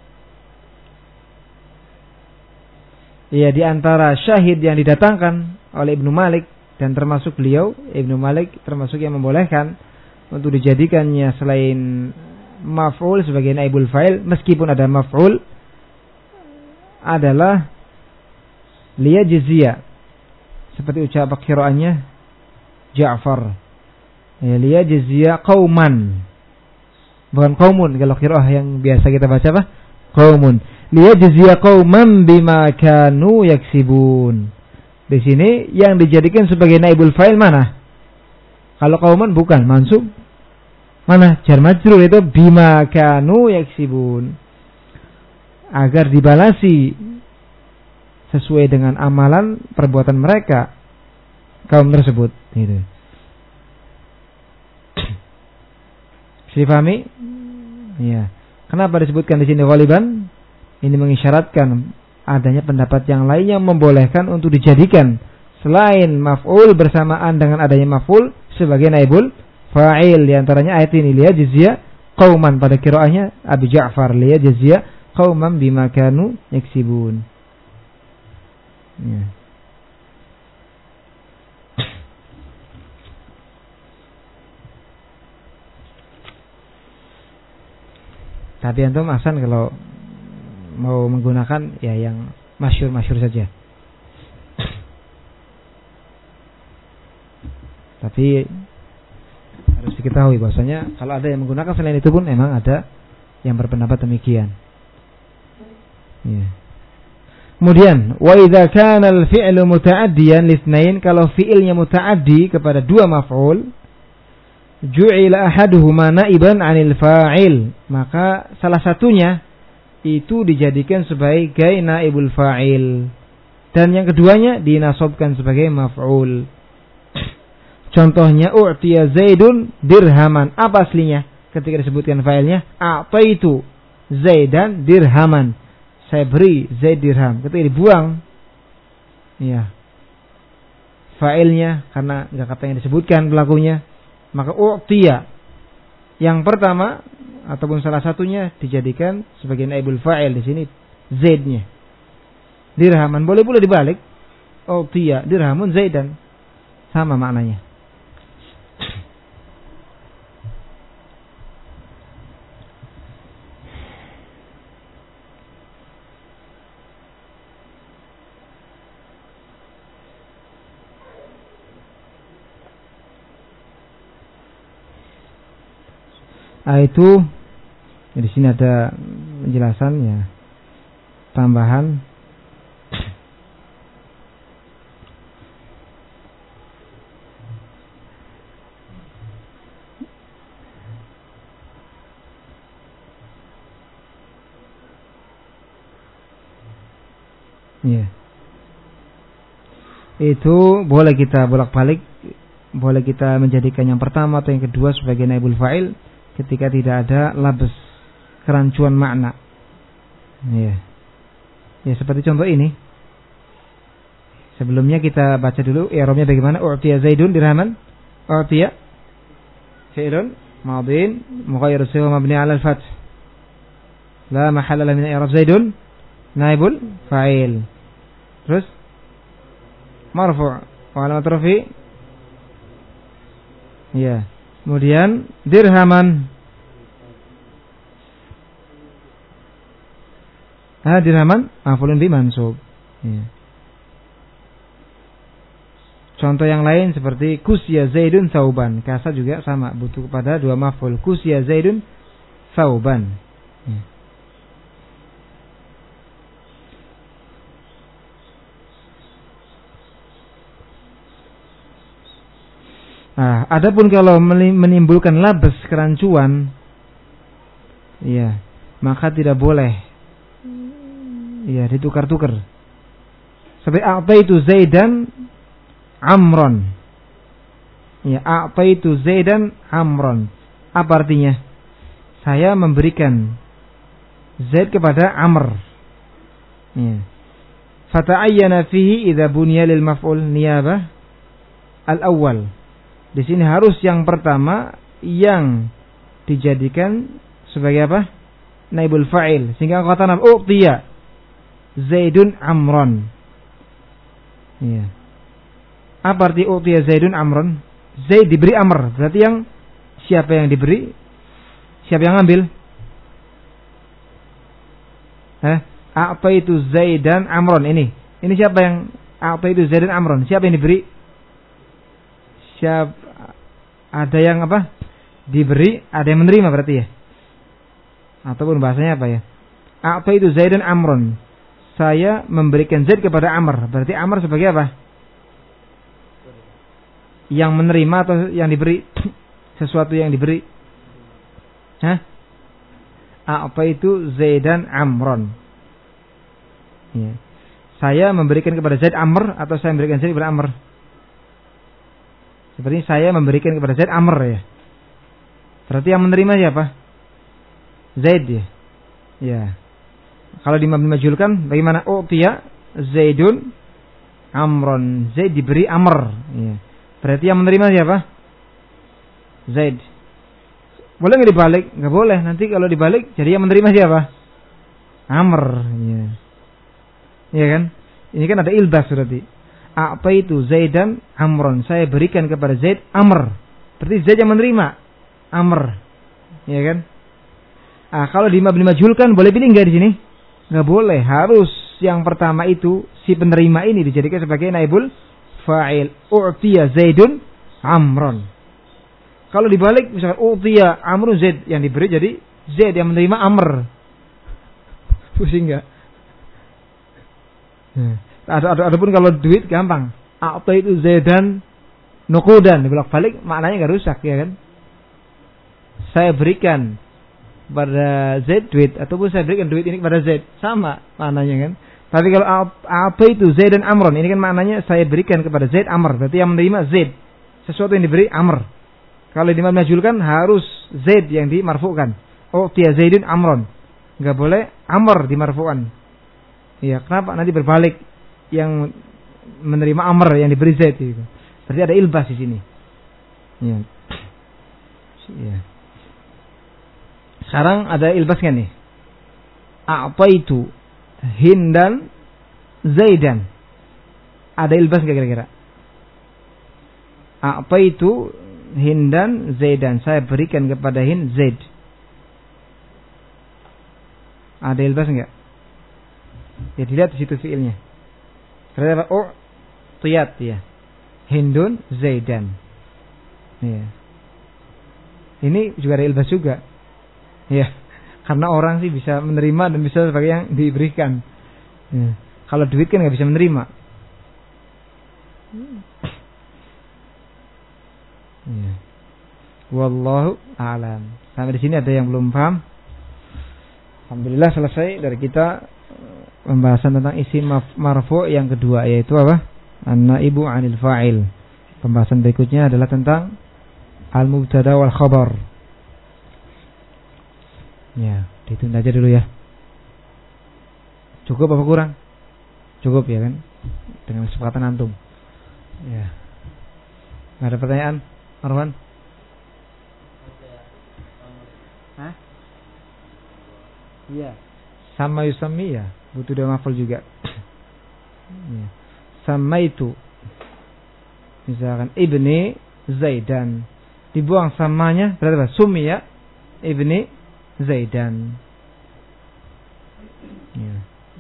Ya, di antara syahid yang didatangkan oleh Ibnu Malik, dan termasuk beliau Ibnu Malik termasuk yang membolehkan untuk dijadikannya selain maf'ul sebagai naibul fa'il meskipun ada maf'ul, adalah liyajziya, seperti ucapan qiraannya Ja'far, ya, liyajziya qauman, bukan qaumun. Kalau qiraah yang biasa kita baca apa? Qaumun. Liyajziya qauman bima kanu yaksibun. Di sini yang dijadikan sebagai naibul fa'il mana? Kalau qauman bukan mansub, mana? Jar majrur, itu bima kanu yaksibun, agar dibalasi sesuai dengan amalan perbuatan mereka kaum tersebut. Gitu. Bisa dipahami? Ya. Kenapa disebutkan di sini ghaliban? Ini mengisyaratkan adanya pendapat yang lain yang membolehkan untuk dijadikan selain maf'ul bersamaan dengan adanya maf'ul sebagai naibul fa'il. Di antaranya ayat ini, liyajziya qauman, pada qiraahnya Abi Ja'far, liyajziya qauman bima kanu yaksibun. Ya. Tapi antum ahsan kalau mau menggunakan ya yang masyhur-masyhur saja. Tapi harus diketahui bahwasanya kalau ada yang menggunakan selain itu pun memang ada yang berpendapat demikian. Ya. Kemudian, wa idza kana al-fi'lu muta'addiyan litsnain, kalau fi'ilnya muta'addi kepada dua maf'ul, ju'ila ahaduhuma naiban 'anil fa'il, maka salah satunya itu dijadikan sebagai naibul fa'il dan yang keduanya dinasabkan sebagai maf'ul. Contohnya, u'tiya Zaidun dirhaman. Apa aslinya ketika disebutkan fa'ilnya? A'taitu Zaidan dirhaman. Saya beri Zaid dirham. Ketika dibuang, ya, fa'ilnya karena enggak kata yang disebutkan pelakunya, maka u'tiya yang pertama ataupun salah satunya dijadikan sebagai naibul fa'il. Di sini Zaidnya. Dirhaman boleh pula dibalik. U'tiya dirhamun Zaidan. Sama maknanya. Ah, itu di sini ada penjelasan ya, tambahan. Ya. Itu boleh kita bolak-balik, boleh kita menjadikan yang pertama atau yang kedua sebagai naibul fa'il ketika tidak ada labes, kerancuan makna. Ya. Ya, seperti contoh ini. Sebelumnya kita baca dulu i'rabnya bagaimana. U'tiya Zaidun dirhaman. U'tiya fi'lun madin mughayyir sifa mabni 'ala al-fath. La mahalla lahu min i'rab. Zaidun naibul fa'il. Terus marfu' wa alamat rafi. Ya. Kemudian dirhaman. Ah, dirhaman maf'ulun bi mansub. Ya. Contoh yang lain seperti kusya Zaidun sauban. Kasa juga sama, butuh kepada dua maf'ul. Kusya Zaidun sauban. Ya. Nah, adapun kalau menimbulkan labes, kerancuan, ya, maka tidak boleh, ya, ditukar-tukar. Seperti a'taitu Zaidan Amron. Ya, a'taitu Zaidan Amron. Apa artinya? Saya memberikan Zaid kepada Amr. Ya. Fata'ayyana fihi idza buniya lil maf'ul niyabah al-awwal. Di sini harus yang pertama yang dijadikan sebagai apa? Naibul fa'il. Sehingga kata Nabi u'tiya Zaidun Amron. Iya. Apa arti u'tiya Zaidun Amron? Zaid diberi Amr. Berarti yang siapa yang diberi? Siapa yang ambil? Eh, apa itu Zaidan Amron ini? Ini siapa yang apa itu Zaidan Amron? Siapa yang diberi? Siapa? Ada yang apa? Diberi, ada yang menerima berarti ya? Ataupun bahasanya apa ya? Apa itu Zaidan Amron? Saya memberikan Zaid kepada Amr. Berarti Amr sebagai apa? Yang menerima atau yang diberi? Sesuatu yang diberi? Hah? Apa itu Zaidan Amron? Ya. Saya memberikan kepada Zaid Amr atau saya memberikan Zaid kepada Amr? Seperti saya memberikan kepada Zaid Amr ya. Berarti yang menerima siapa? Zaid ya. Ya. Kalau dimajulkan bagaimana? U'tiya Zaidun Amron. Zaid diberi Amr. Ya. Berarti yang menerima siapa? Zaid. Boleh nggak dibalik? Nggak boleh. Nanti kalau dibalik jadi yang menerima siapa? Amr. Ya. Ya kan? Ini kan ada ilbas berarti. Apa itu Zaidan Amron? Saya berikan kepada Zaid Amr. Berarti Zaid yang menerima Amr. Ya kan? Ah, kalau dimajulkan boleh pilih enggak di sini? Enggak boleh. Harus yang pertama itu si penerima ini dijadikan sebagai naibul fa'il. U'tiya Zaidun Amron. Kalau dibalik misalkan u'tiya Amrun Zaid, yang diberi jadi Zaid yang menerima Amr. Pusing enggak? Hmm. Ada ada adapun kalau duit gampang. Apa itu Zaidan nukudan, dibolak-balik maknanya enggak rusak ya kan? Saya berikan pada Zaid duit ataupun saya berikan duit ini kepada Zaid, sama maknanya kan? Tapi kalau apa itu Zaidan Amron, ini kan maknanya saya berikan kepada Zaid Amr, berarti yang menerima Zaid. Sesuatu yang diberi Amr. Kalau dimajulkan harus Zaid yang dimarfukan. Oh, tiya Zaidun Amron. Enggak boleh Amr dimarfukan. Iya, kenapa? Nanti berbalik yang menerima Amr yang diberi Zaid itu. Berarti ada ilbas di sini. Iya. Iya. Sekarang ada ilbasnya nih. Apa itu Hindan Zaidan? Ada ilbas enggak kira-kira? Apa itu Hindan Zaidan? Saya berikan kepada Hind Zaid. Ada ilbas enggak? Ya dilihat di situ fiilnya. Berarti apa? Oh, tiyat ya. Hindun Zaidan. Ya. Ini juga ada ilbas juga. Ya. Karena orang sih bisa menerima dan bisa sebagai yang diberikan. Ya. Kalau duit kan nggak bisa menerima. Ya. Wallahu a'lam. Sampai di sini ada yang belum paham? Alhamdulillah selesai dari kita pembahasan tentang isim marfu yang kedua, yaitu apa? An-naibu 'anil fa'il. Pembahasan berikutnya adalah tentang al-mubtada wal khabar. Ya, ditunda aja dulu ya. Cukup apa kurang? Cukup ya kan? Dengan kesepakatan antum. Ya. Enggak ada pertanyaan, Marwan? Hah? Iya. Sama yusami ya, butuh dua maf'ul juga. Ya. Sama itu. Misalkan ibni Zaidan, dibuang samanya berarti apa? Sumi ya, ibni Zaidan. Ya.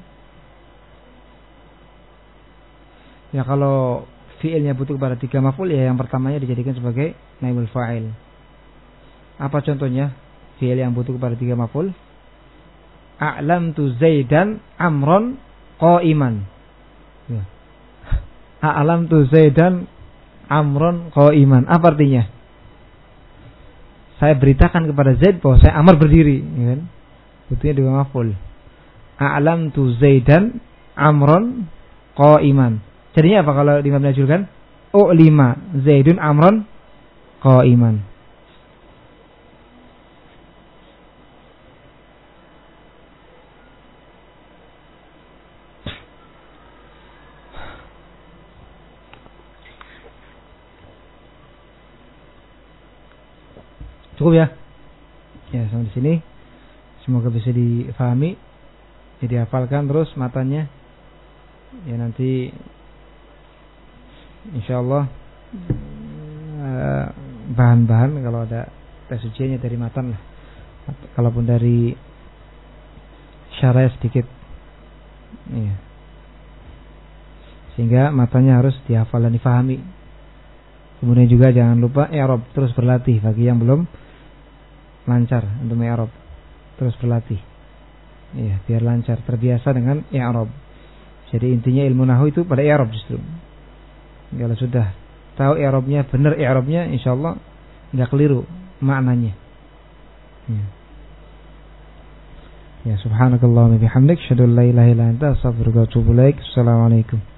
Ya kalau fiilnya butuh kepada tiga maf'ul ya yang pertamanya dijadikan sebagai naibul fa'il. Apa contohnya fiil yang butuh kepada tiga maf'ul? A'lamtu Zaidan Amron qa'iman. Ya. A'lamtu Zaidan Amron qa'iman. Apa artinya? Saya beritakan kepada Zaid bahwa saya Amr berdiri, ya kan? Butuhnya dua maf'ul. A'lamtu Zaidan Amron qa'iman. Jadinya apa kalau dimajulkan? U'lima Zaidun Amron qa'iman. Cukup ya? Ya, sampai di sini. Semoga bisa difahami, jadi hafalkan terus matanya. Ya nanti insyaallah bahan-bahan kalau ada tes ujiannya dari matan lah. Kalaupun dari syarah sedikit. Iya. Sehingga matanya harus dihafal dan difahami. Kemudian juga jangan lupa i'rab, terus berlatih bagi yang belum lancar untuk i'rab. Terus berlatih. Iya, biar lancar, terbiasa dengan i'rab. Jadi intinya ilmu nahwu itu pada i'rab justru. Kalau sudah tahu i'rabnya, benar i'rabnya, insyaallah enggak keliru maknanya. Ya. Ya subhanakallahumma bihamdik, asyhadu an la ilaha illa anta, astaghfiruka wa atubu ilaik. Assalamualaikum.